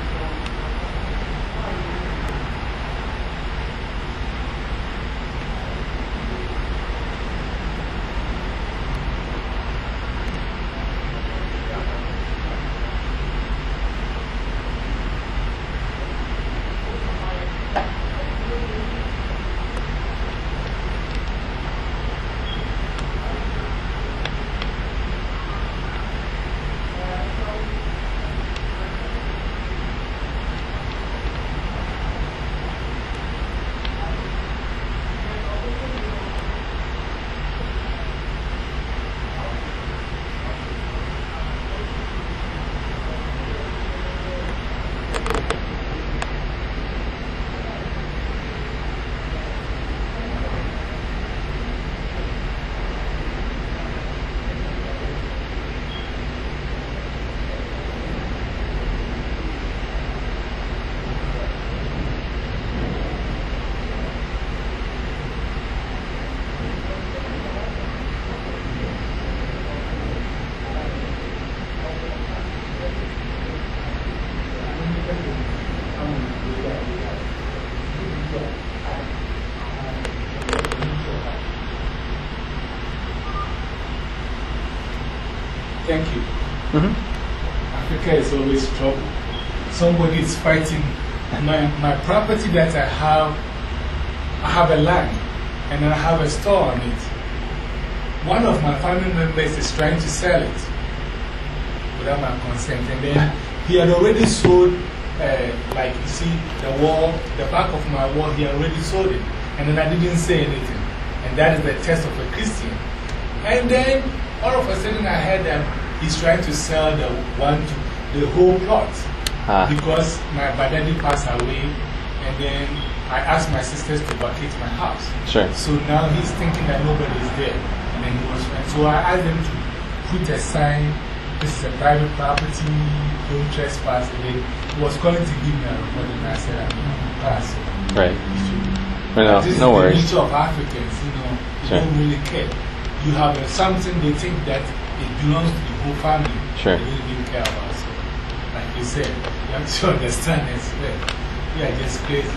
Mm-hmm. Africa is always trouble. Somebody is fighting. My, my property that I have, I have a land and I have a store on it. One of my family members is trying to sell it without my consent. And then he had already sold, uh, like you see, the wall, the back of my wall, he had already sold it. And then I didn't say anything. And that is the test of a Christian. And then all of a sudden I heard that he's trying to sell the one, to, the whole plot. Ah. Because my, my daddy passed away. And then I asked my sisters to vacate my house. Sure. So now he's thinking that nobody is there. And then he was, so I asked them to put a sign, this is a private property, don't trespass. And then he was calling to give me a report, and I said, I'm going to pass. Right. No, this no is worries. the nature of Africans, you know, they Sure. don't really care. You have uh, something, they think that it belongs to the whole family. Sure. They don't even care about it. So, like you said, you have to understand this. We are just crazy.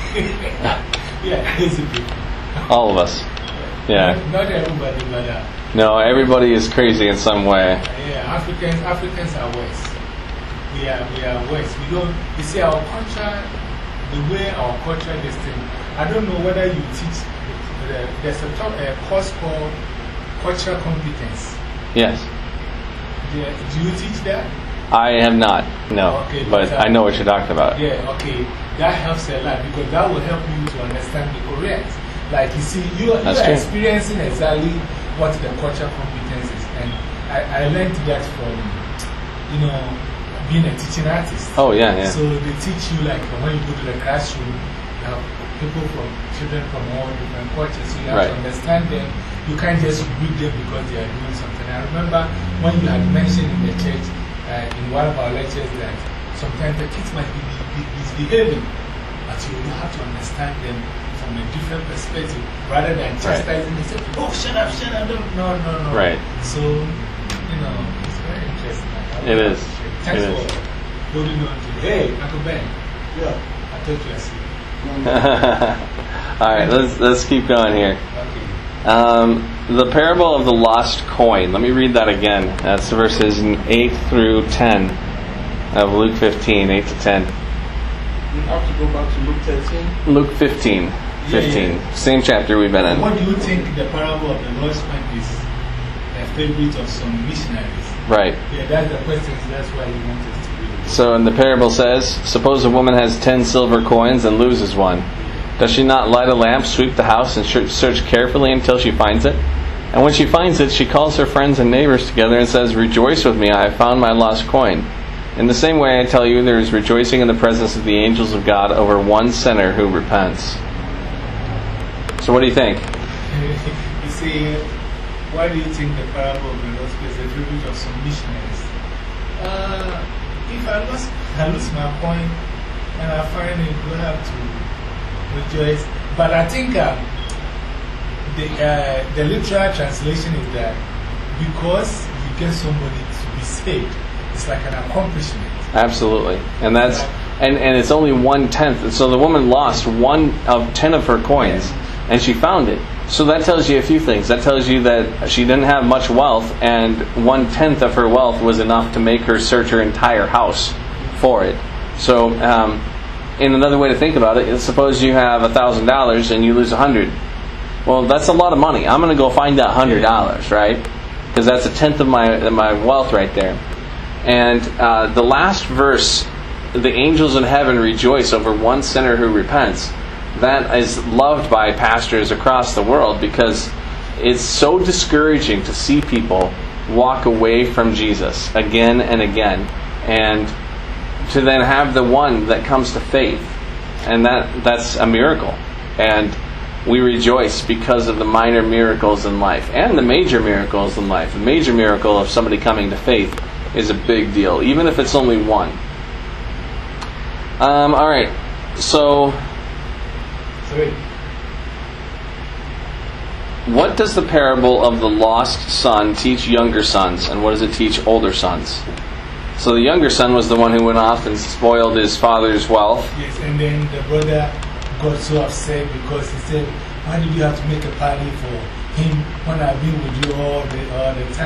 We are crazy people. All of us. Yeah. Not, not everybody, but uh, No, everybody is crazy in some way. yeah, Africans, Africans are worse. We are, we are worse. We don't, you see, our culture, the way our culture is thing, I don't know whether you teach, uh, there's a, top, a course called cultural competence. Yes. Yeah, do you teach that? I have not, no. Okay, but but, uh, I know what you're talking about. Yeah, okay. That helps a lot because that will help you to understand the Koreans. Like you see, you, you are That's true. experiencing exactly what the cultural competence is. And I, I learned that from, you know, being a teaching artist. Oh, yeah, yeah. So they teach you, like, when you go to the classroom, you have people from, children from all different cultures. So you have Right. to understand them. You can't just read them because they are doing something. I remember when you had mentioned in the church, uh, in one of our lectures, that sometimes the kids might be, be misbehaving, but you will have to understand them from a different perspective rather than chastising them. Say, oh, shut up, shut up. Don't. No, no, no. Right. So, you know, it's very interesting. It is. Thanks It for is. holding on to. Hey, Uncle Ben. Yeah. I thought you were asleep. All right, let's, let's keep going here. Okay. Um, the parable of the lost coin. Let me read that again. That's verses eight through ten of Luke fifteen, eight to ten. You have to go back to Luke thirteen. Luke fifteen, fifteen. Yeah, yeah. Same chapter we've been in. What do you think the parable of the lost coin is a favorite of some missionaries? Right. Yeah, that's the question. That's why you want us to read it. So, and the parable says, suppose a woman has ten silver coins and loses one. Does she not light a lamp, sweep the house, and search carefully until she finds it? And when she finds it, she calls her friends and neighbors together and says, rejoice with me, I have found my lost coin. In the same way, I tell you, there is rejoicing in the presence of the angels of God over one sinner who repents. So what do you think? You see, why do you think the parable of the lost coin is a favorite of some missionaries? Uh, if I lost, I lose my coin and I find it, you have to rejoice. But I think um, the, uh, the literal translation is that because you get somebody to be saved, it's like an accomplishment. Absolutely. And that's and, and it's only one tenth. So the woman lost one of ten of her coins and she found it. So that tells you a few things. That tells you that she didn't have much wealth and one tenth of her wealth was enough to make her search her entire house for it. So um, in another way to think about it, suppose you have a thousand dollars and you lose a hundred. Well, that's a lot of money. I'm going to go find that hundred dollars, right? Because that's a tenth of my my wealth right there. And uh, the last verse, the angels in heaven rejoice over one sinner who repents. That is loved by pastors across the world because it's so discouraging to see people walk away from Jesus again and again, and to then have the one that comes to faith, and that that's a miracle. And we rejoice because of the minor miracles in life and the major miracles in life. The major miracle of somebody coming to faith is a big deal, even if it's only one. Um, all right, so Sorry. what does the parable of the lost son teach younger sons, and what does it teach older sons? So the younger son was the one who went off and spoiled his father's wealth. Yes, and then the brother got so upset because he said, why did you have to make a party for him when I've been with you all the, all the time?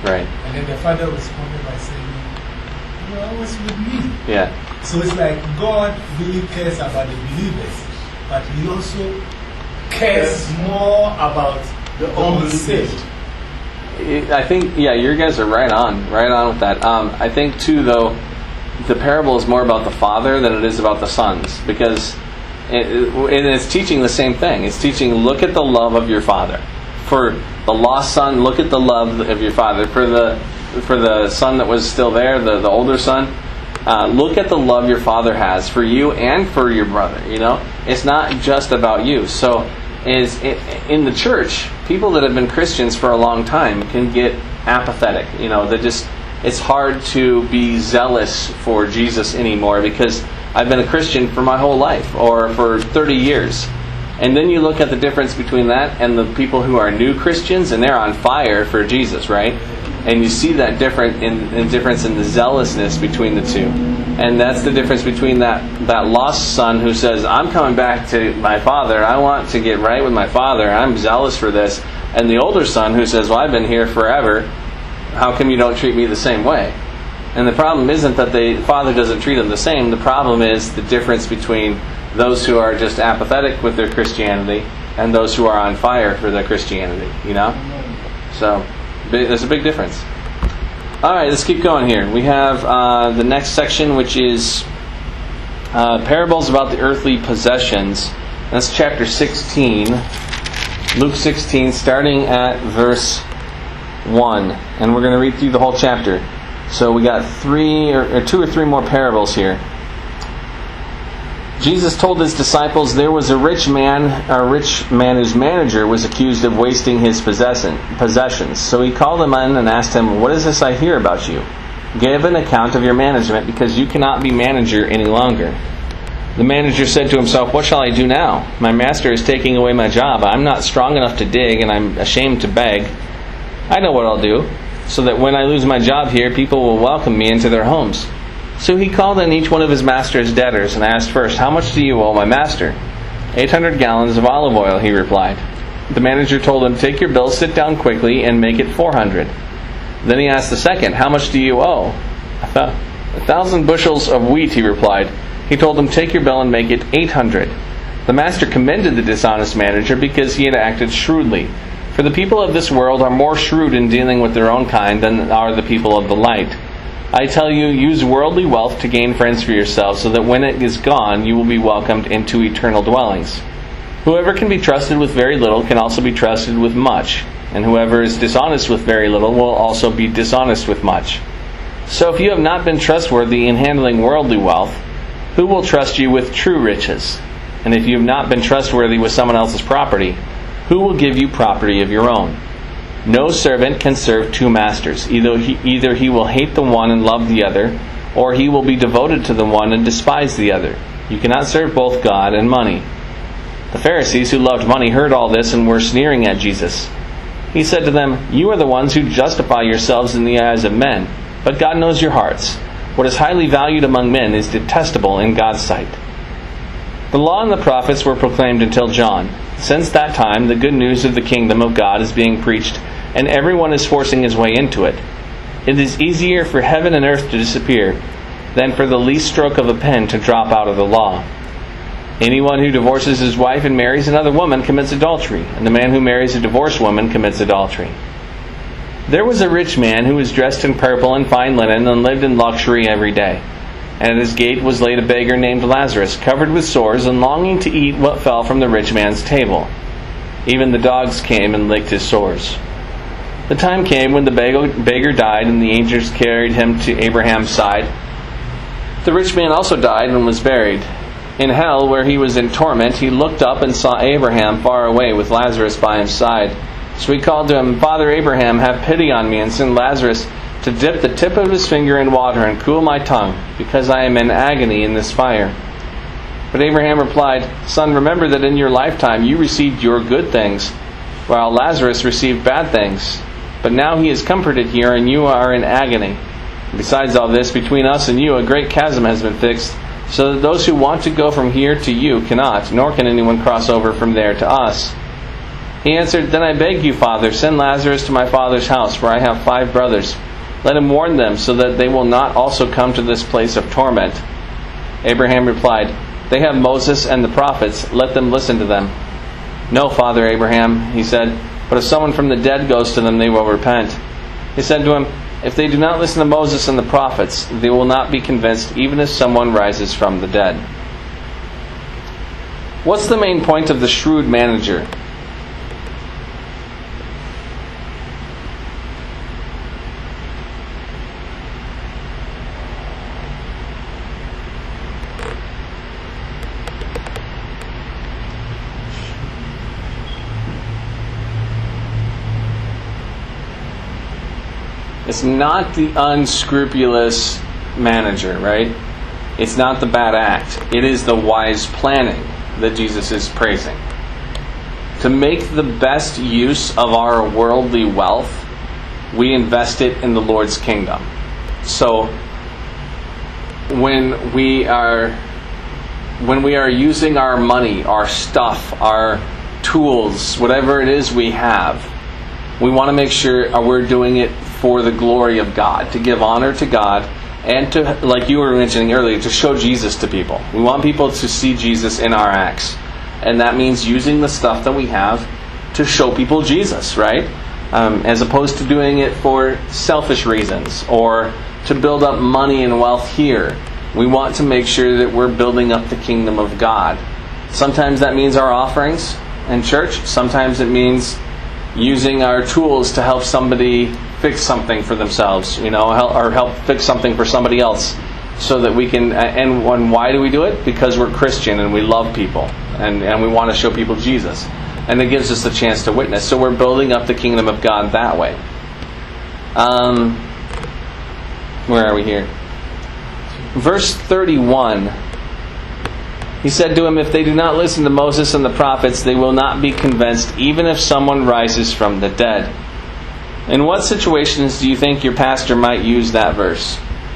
Right. And then the father responded by saying, you're always with me. Yeah. So it's like God really cares about the believers, but He also cares yes. more about the unsaved. I think, yeah, you guys are right on, right on with that. Um, I think, too, though, the parable is more about the father than it is about the sons, because it, it, it's teaching the same thing. It's teaching, look at the love of your father. For the lost son, look at the love of your father. For the for the son that was still there, the, the older son, uh, look at the love your father has for you and for your brother. You know, it's not just about you. So, is in the church, people that have been Christians for a long time can get apathetic. You know, they just it's hard to be zealous for Jesus anymore because I've been a Christian for my whole life or for thirty years. And then you look at the difference between that and the people who are new Christians and they're on fire for Jesus, right? And you see that different in, in difference in the zealousness between the two. And that's the difference between that, that lost son who says, I'm coming back to my father. I want to get right with my father. I'm zealous for this. And the older son who says, well, I've been here forever. How come you don't treat me the same way? And the problem isn't that the father doesn't treat him the same. The problem is the difference between those who are just apathetic with their Christianity and those who are on fire for their Christianity. You know? So there's a big difference. All right, let's keep going here. We have uh, the next section, which is uh, parables about the earthly possessions. That's chapter sixteen, Luke sixteen, starting at verse one. And we're going to read through the whole chapter. So we got three or, or two or three more parables here. Jesus told his disciples there was a rich man, a rich man whose manager was accused of wasting his possessions. So he called him in and asked him, what is this I hear about you? Give an account of your management, because you cannot be manager any longer. The manager said to himself, what shall I do now? My master is taking away my job. I'm not strong enough to dig, and I'm ashamed to beg. I know what I'll do, so that when I lose my job here, people will welcome me into their homes. So he called in each one of his master's debtors and asked first, how much do you owe my master? Eight hundred gallons of olive oil, he replied. The manager told him, take your bill, sit down quickly, and make it four hundred. Then he asked the second, how much do you owe? A thousand bushels of wheat, he replied. He told him, take your bill and make it eight hundred. The master commended the dishonest manager because he had acted shrewdly. For the people of this world are more shrewd in dealing with their own kind than are the people of the light. I tell you, use worldly wealth to gain friends for yourselves, so that when it is gone, you will be welcomed into eternal dwellings. Whoever can be trusted with very little can also be trusted with much, and whoever is dishonest with very little will also be dishonest with much. So if you have not been trustworthy in handling worldly wealth, who will trust you with true riches? And if you have not been trustworthy with someone else's property, who will give you property of your own? No servant can serve two masters. Either he, either he will hate the one and love the other, or he will be devoted to the one and despise the other. You cannot serve both God and money. The Pharisees who loved money heard all this and were sneering at Jesus. He said to them, you are the ones who justify yourselves in the eyes of men, but God knows your hearts. What is highly valued among men is detestable in God's sight. The law and the prophets were proclaimed until John. Since that time, the good news of the kingdom of God is being preached, and everyone is forcing his way into it. It is easier for heaven and earth to disappear than for the least stroke of a pen to drop out of the law. Anyone who divorces his wife and marries another woman commits adultery, and the man who marries a divorced woman commits adultery. There was a rich man who was dressed in purple and fine linen and lived in luxury every day. And at his gate was laid a beggar named Lazarus, covered with sores and longing to eat what fell from the rich man's table. Even the dogs came and licked his sores. The time came when the beggar died, and the angels carried him to Abraham's side. The rich man also died and was buried. In hell, where he was in torment, he looked up and saw Abraham far away with Lazarus by his side. So he called to him, Father Abraham, have pity on me, and send Lazarus to dip the tip of his finger in water and cool my tongue, because I am in agony in this fire. But Abraham replied, Son, remember that in your lifetime you received your good things, while Lazarus received bad things. But now he is comforted here, and you are in agony. Besides all this, between us and you a great chasm has been fixed, so that those who want to go from here to you cannot, nor can anyone cross over from there to us. He answered, "Then I beg you, Father, send Lazarus to my father's house, for I have five brothers. Let him warn them, so that they will not also come to this place of torment." Abraham replied, "They have Moses and the prophets. Let them listen to them." "No, Father Abraham," he said, "but if someone from the dead goes to them, they will repent." He said to him, "If they do not listen to Moses and the prophets, they will not be convinced, even if someone rises from the dead." What's the main point of the shrewd manager? It's not the unscrupulous manager, right? It's not the bad act. It is the wise planning that Jesus is praising. To make the best use of our worldly wealth, we invest it in the Lord's kingdom. So when we are when we are using our money, our stuff, our tools, whatever it is we have, we want to make sure we're doing it for the glory of God, to give honor to God, and to, like you were mentioning earlier, to show Jesus to people. We want people to see Jesus in our acts. And that means using the stuff that we have to show people Jesus, right? Um, as opposed to doing it for selfish reasons or to build up money and wealth here. We want to make sure that we're building up the kingdom of God. Sometimes that means our offerings in church. Sometimes it means using our tools to help somebody fix something for themselves, you know, help, or help fix something for somebody else, so that we can. And, and why do we do it? Because we're Christian and we love people, and, and we want to show people Jesus, and it gives us a chance to witness. So we're building up the kingdom of God that way. Um, where are we here? Verse thirty-one. He said to him, "If they do not listen to Moses and the prophets, they will not be convinced, even if someone rises from the dead." In what situations do you think your pastor might use that verse?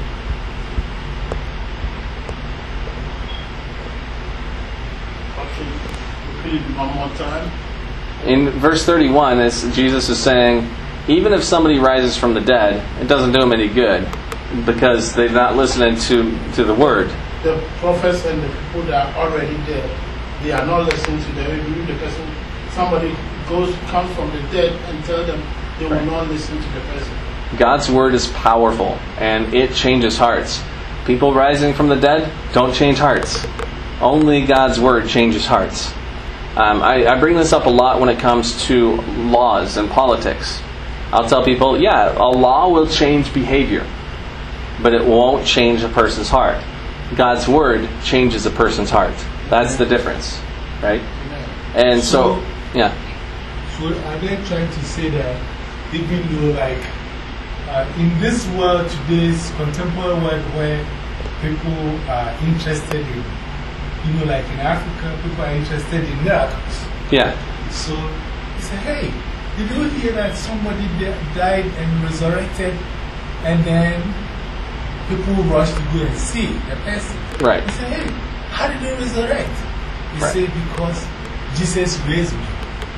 Repeat one more time. In verse thirty-one, as Jesus is saying, even if somebody rises from the dead, it doesn't do them any good, because they're not listening to, to the word. The prophets and the people that are already dead, they are not listening to them. Even the person, somebody goes, comes from the dead and tell them, they will Right. not listen to the person. God's word is powerful, and it changes hearts. People rising from the dead don't change hearts. Only God's word changes hearts. Um, I, I bring this up a lot when it comes to laws and politics. I'll tell people, yeah, a law will change behavior, but it won't change a person's heart. God's word changes a person's heart. That's the difference, right? And so, yeah. So are they trying to say that even though, like, uh, in this world, today's contemporary world where people are interested in, you know, like in Africa, people are interested in miracles. Yeah. So you say, hey, did you hear that somebody died and resurrected, and then people rush to go and see the person? Right. You say, hey, how did they resurrect? You Right. say, because Jesus raised me.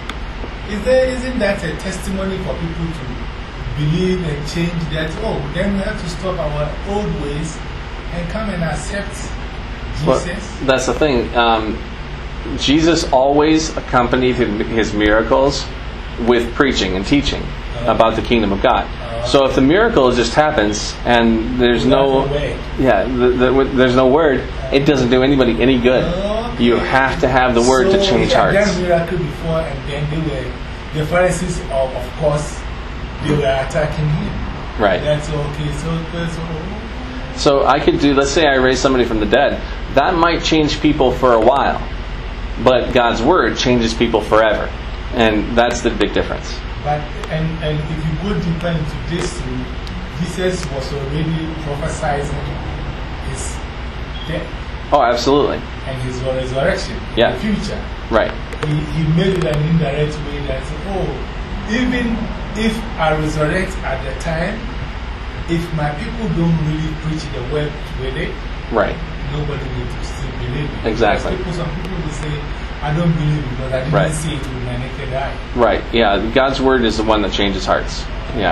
Is there, isn't that a testimony for people to believe and change that? Oh, then we have to stop our old ways and come and accept Jesus? Well, that's the thing. Um, Jesus always accompanied his miracles with preaching and teaching uh, about the kingdom of God. Uh, So if the miracle just happens and there's no, yeah, the, the, there's no word, it doesn't do anybody any good. Okay. You have to have the word so to change he had hearts. done miracle before, and then they were, the Pharisees, of, of course, they were attacking him. Right. That's okay. So, so, So I could do, let's say I raise somebody from the dead. That might change people for a while, but God's word changes people forever, and that's the big difference. but and and if you go deeper into this, Jesus was already prophesizing his death Oh, absolutely. and his resurrection Yeah. in the future. Right. He, he made it an indirect way that, oh, even if I resurrect at the time, if my people don't really preach the word with it, Right. nobody will still believe it. Exactly. People, some people will say, I don't believe it because I didn't Right. see it with my naked eye. Right. Yeah. God's word is the one that changes hearts. Yeah.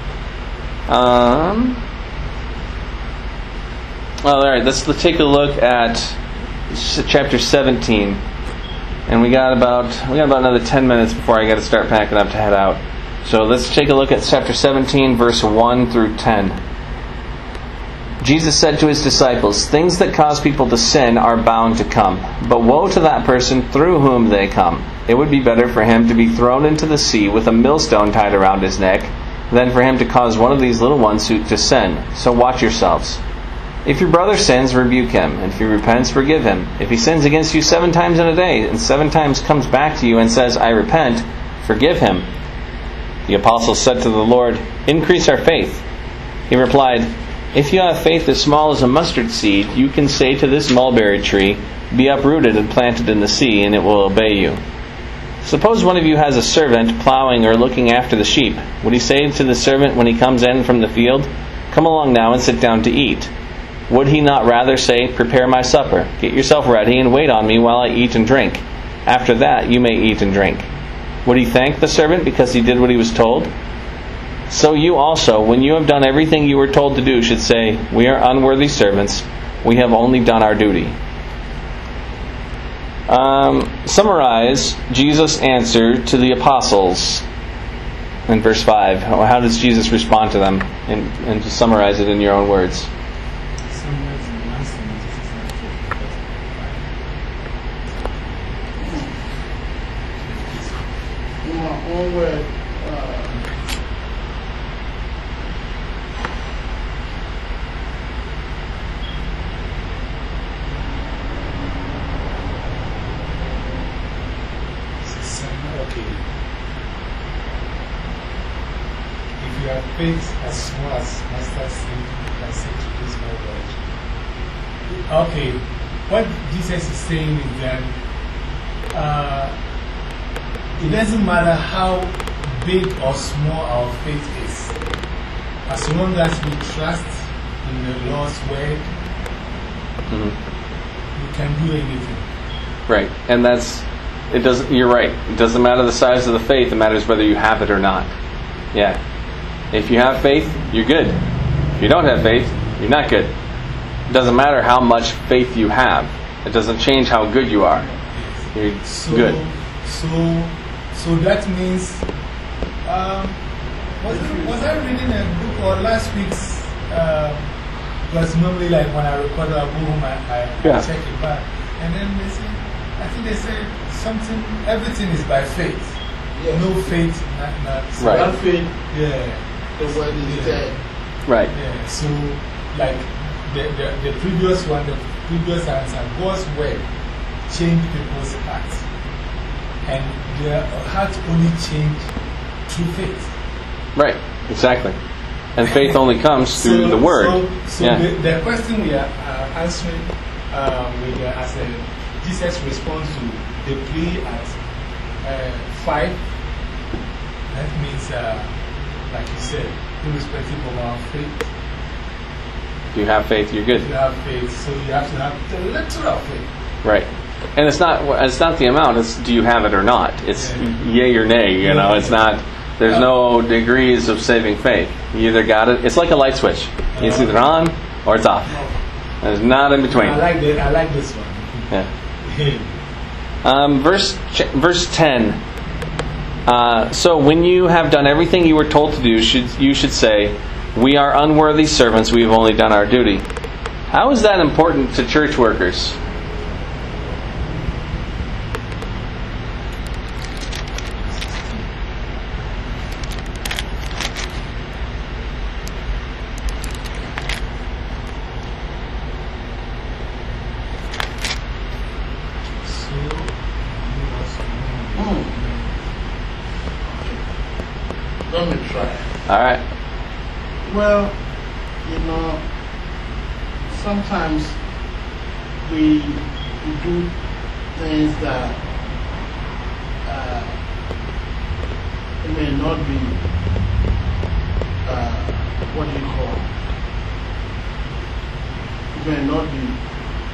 Um. Well, all right. Let's, let's take a look at s- chapter seventeen, and we got about we got about another ten minutes before I got to start packing up to head out. So let's take a look at chapter seventeen, verse one through ten. Jesus said to his disciples, "Things that cause people to sin are bound to come, but woe to that person through whom they come. It would be better for him to be thrown into the sea with a millstone tied around his neck than for him to cause one of these little ones to to sin. So watch yourselves. If your brother sins, rebuke him. And if he repents, forgive him. If he sins against you seven times in a day, and seven times comes back to you and says, 'I repent,' forgive him." The apostles said to the Lord, "Increase our faith." He replied, "If you have faith as small as a mustard seed, you can say to this mulberry tree, 'Be uprooted and planted in the sea,' and it will obey you. Suppose one of you has a servant plowing or looking after the sheep. Would he say to the servant when he comes in from the field, 'Come along now and sit down to eat'? Would he not rather say, 'Prepare my supper, get yourself ready, and wait on me while I eat and drink. After that you may eat and drink'? Would he thank the servant because he did what he was told? So you also, when you have done everything you were told to do, should say, 'We are unworthy servants. We have only done our duty.'" Um, summarize Jesus' answer to the apostles in verse five. How does Jesus respond to them? And, and to summarize it in your own words. In my own word, uh, Okay. If you have faith as small as mustard seed, you can say to this mulberry. Okay. What Jesus is saying is that uh, it doesn't matter how big or small our faith is, as long as we trust in the Lord's word, Mm-hmm. we can do anything. Right, and that's it. Doesn't you're right? It doesn't matter the size of the faith. It matters whether you have it or not. Yeah. If you have faith, you're good. If you don't have faith, you're not good. It doesn't matter how much faith you have. It doesn't change how good you are. You're So, good. so, so that means, um, was, was I reading a book or last week's? Uh, because normally, like when I record, I go home, I, I, Yeah. I check it back. And then they say, I think they say something, everything is by faith. Yeah. No faith, not, not. So Right. that faith, Yeah. the word is Yeah. dead. Right. Yeah. So, like the, the, the previous one, the previous answer, God's word changed people's hearts. And their heart only changed through faith. Right. Exactly. And faith only comes through So- the word. So, so Yeah. the, the question we are uh, answering um, with, uh, as a, Jesus responds to the plea at uh, five, that means, uh, like you said, irrespective of our faith, If you have faith, you're good. you have faith, so you have to have the literal faith. Right. And it's not it's not the amount, it's do you have it or not. It's Yeah. yay or nay, you know. It's not, there's no degrees of saving faith. You either got it, it's like a light switch. It's either on or it's off. There's not in between. I like, the, I like this one. Yeah. Um, verse, ch- verse ten. Uh, so when you have done everything you were told to do, should, you should say, "We are unworthy servants, we have only done our duty." How is that important to church workers? So, Hmm. Let me try. All right. Well, you know, sometimes we, we do things that uh, it may not be, uh, what do you call it? It may not be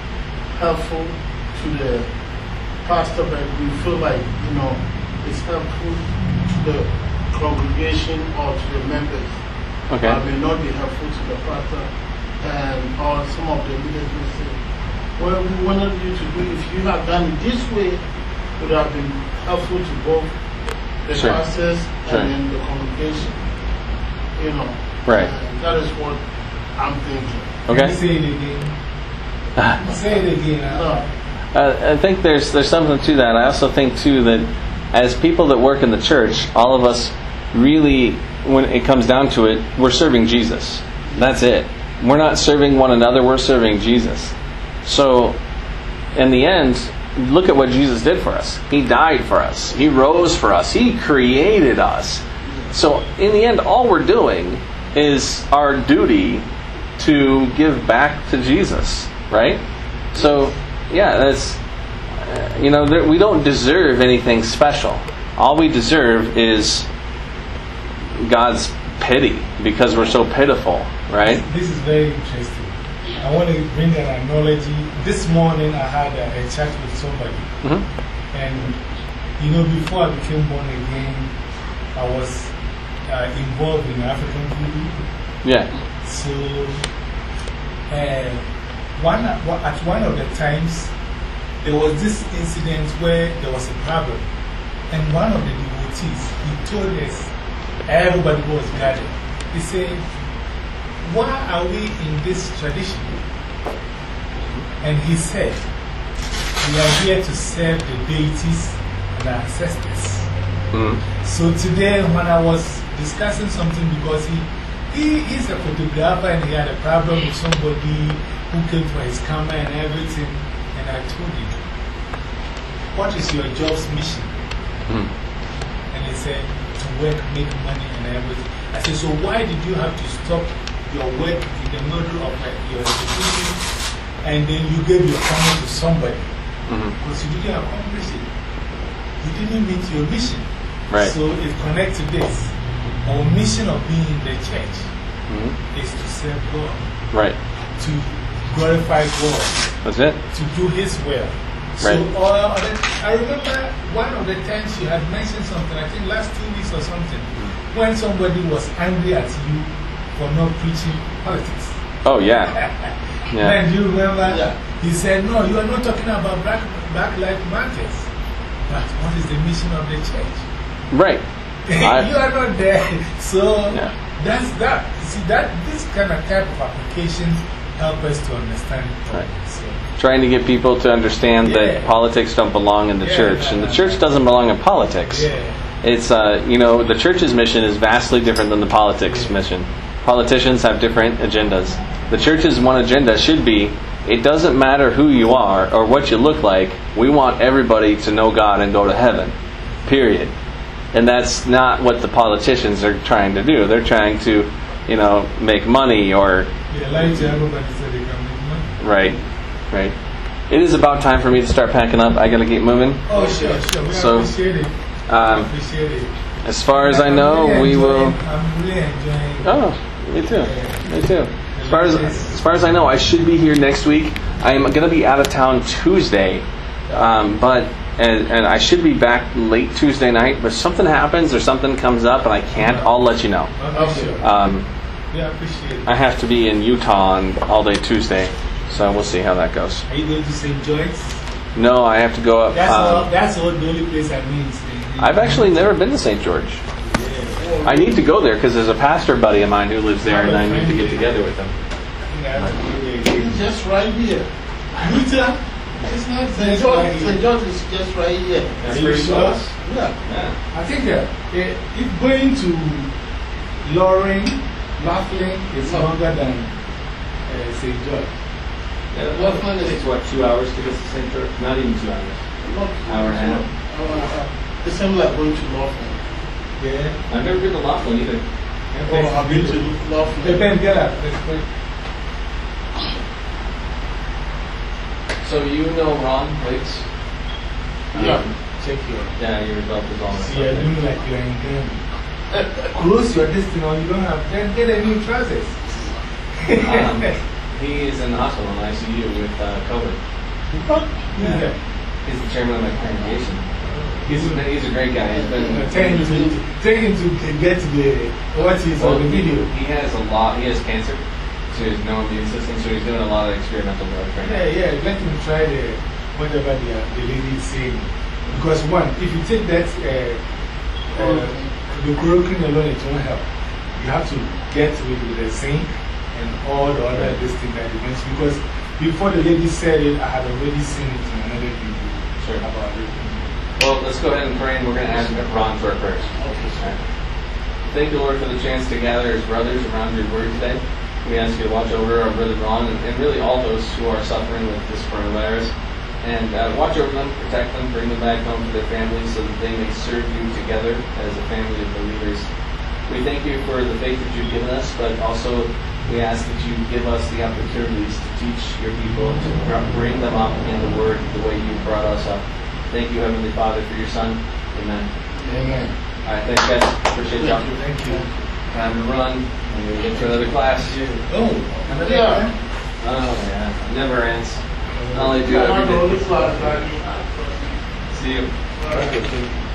helpful to the pastor, but we feel like, you know, it's helpful to the congregation or to the members. Okay. But may not be helpful to the pastor, and or some of the leaders will say, well, we wanted you to do, if you have done it this way, it would have been helpful to both the Sure. pastors Sure. and then the congregation. You know. Right. And that is what I'm thinking. Okay. Say it again. Say it again. No. Uh, I think there's there's something to that. I also think too that as people that work in the church, all of us really, when it comes down to it, we're serving Jesus. That's it. We're not serving one another. We're serving Jesus. So, in the end, look at what Jesus did for us. He died for us. He rose for us. He created us. So, in the end, all we're doing is our duty to give back to Jesus, right? So, yeah, that's, uh, you know, there, we don't deserve anything special. All we deserve is God's pity because we're so pitiful, right? This is very interesting. I want to bring an analogy. This morning I had a, a chat with somebody. Mm-hmm. And, you know, before I became born again, I was uh, involved in African voodoo. Yeah. So, uh, one, at one of the times, there was this incident where there was a problem. And one of the devotees, he told us, everybody was gathered. He said, why are we in this tradition? And he said, we are here to serve the deities and our ancestors. Mm. So today, when I was discussing something, because he, he is a photographer and he had a problem with somebody who came for his camera and everything, and I told him, what is your job's mission? Mm. And he said, to work, make money and everything. I said, so why did you have to stop your work in the middle of uh, your education and then you gave your camera to somebody? Mm-hmm. Because you didn't accomplish it. You didn't meet your mission. Right. So it connects to this. Our mission of being in the church Mm-hmm. is to serve God, Right. to glorify God, That's it. to do His will. So, Right. uh, I remember one of the times you had mentioned something, I think last two weeks or something, when somebody was angry at you for not preaching politics. Oh, yeah. Yeah. And do you remember? Yeah. He said, no, you are not talking about black, black lives matters. But what is the mission of the church? Right. I- you are not there. So Yeah. that's that. See, that this kind of type of application help us to understand it. Right. So, Trying to get people to understand Yeah. that politics don't belong in the Yeah. church, and the church doesn't belong in politics. yeah. It's, uh, you know, the church's mission is vastly different than the politics mission. Politicians have different agendas. The church's one agenda should be, it doesn't matter who you are or what you look like, we want everybody to know God and go to heaven. Period. And that's not what the politicians are trying to do. They're trying to, you know, make money or... Yeah, like to everybody so they can make money. Right, right. It is about time for me to start packing up. I gotta get moving. Oh, sure, sure. We So, appreciate it. Um, appreciate it. as far as I I'm know, really we will... enjoying- I'm really enjoying Oh, me too. Me too. As far as, as far as I know, I should be here next week. I am going to be out of town Tuesday, um, but and, and I should be back late Tuesday night. But if something happens or something comes up and I can't, I'll let you know. Okay, sure. Um, We appreciate it. I have to be in Utah on all day Tuesday, so we'll see how that goes. Are you going to Saint John's? No, I have to go up. That's, all, Um, that's all the only place I mean. I've actually never been to Saint George. Yeah. I need to go there because there's a pastor buddy of mine who lives there, and I need to get together with him. It's just right here. Utah? It's not Saint George, Saint George is just right here. Are you sure? Yeah. I think uh, eh, if going to Loring, Laughlin is longer than uh, Saint George. Laughlin is what, two hours to get to Saint George? Not even two hours. not Hour and a half. Hour and a half. It's same like going to Laughlin. Yeah. I've never been to Laughlin either. Oh, I've been to Hey, Laughlin. Ben, get up. Let's go. So you know Ron Waits? Yeah. Check your. Yeah, your belt is on. See, you're doing like you're in game. Close your distance or you don't have. Then get a new trousers. Um, he is in the hospital in I C U with uh, COVID. But Who's Yeah. that? He's the chairman of my congregation. He's He's a, he's a great guy. He's been. Uh, Tell him to, tell him to get the, what is Well, on the video. He has a lot. He has cancer, so he has no immune system. So he's doing a lot of experimental drugs right now. Yeah, yeah, let him try the, whatever the, the lady is saying. Because one, if you take that, uh, uh, the chloroquine alone, it won't help. You have to get with the zinc and all the other this thing that it makes. Because before the lady said it, I had already seen it in another video Sure. about it. Well, let's go ahead and pray, and we're going to ask Ron for our prayers. okay. Thank you, Lord, for the chance to gather as brothers around your word today. We ask you to watch over our brother Ron and, and really all those who are suffering with this coronavirus. And uh, watch over them, protect them, bring them back home to their families so that they may serve you together as a family of believers. We thank you for the faith that you've given us, but also we ask that you give us the opportunities to teach your people and to br- bring them up in the word the way you brought us up. Thank you, Heavenly Father, for your Son. Amen. Amen. All right, thanks, guys. Appreciate y'all. Thank you. Time to run. I'm going to get to another class. Oh, another Yeah. Oh, yeah. Never ends. I only do Yeah, every I know day. this class, I- See you. I-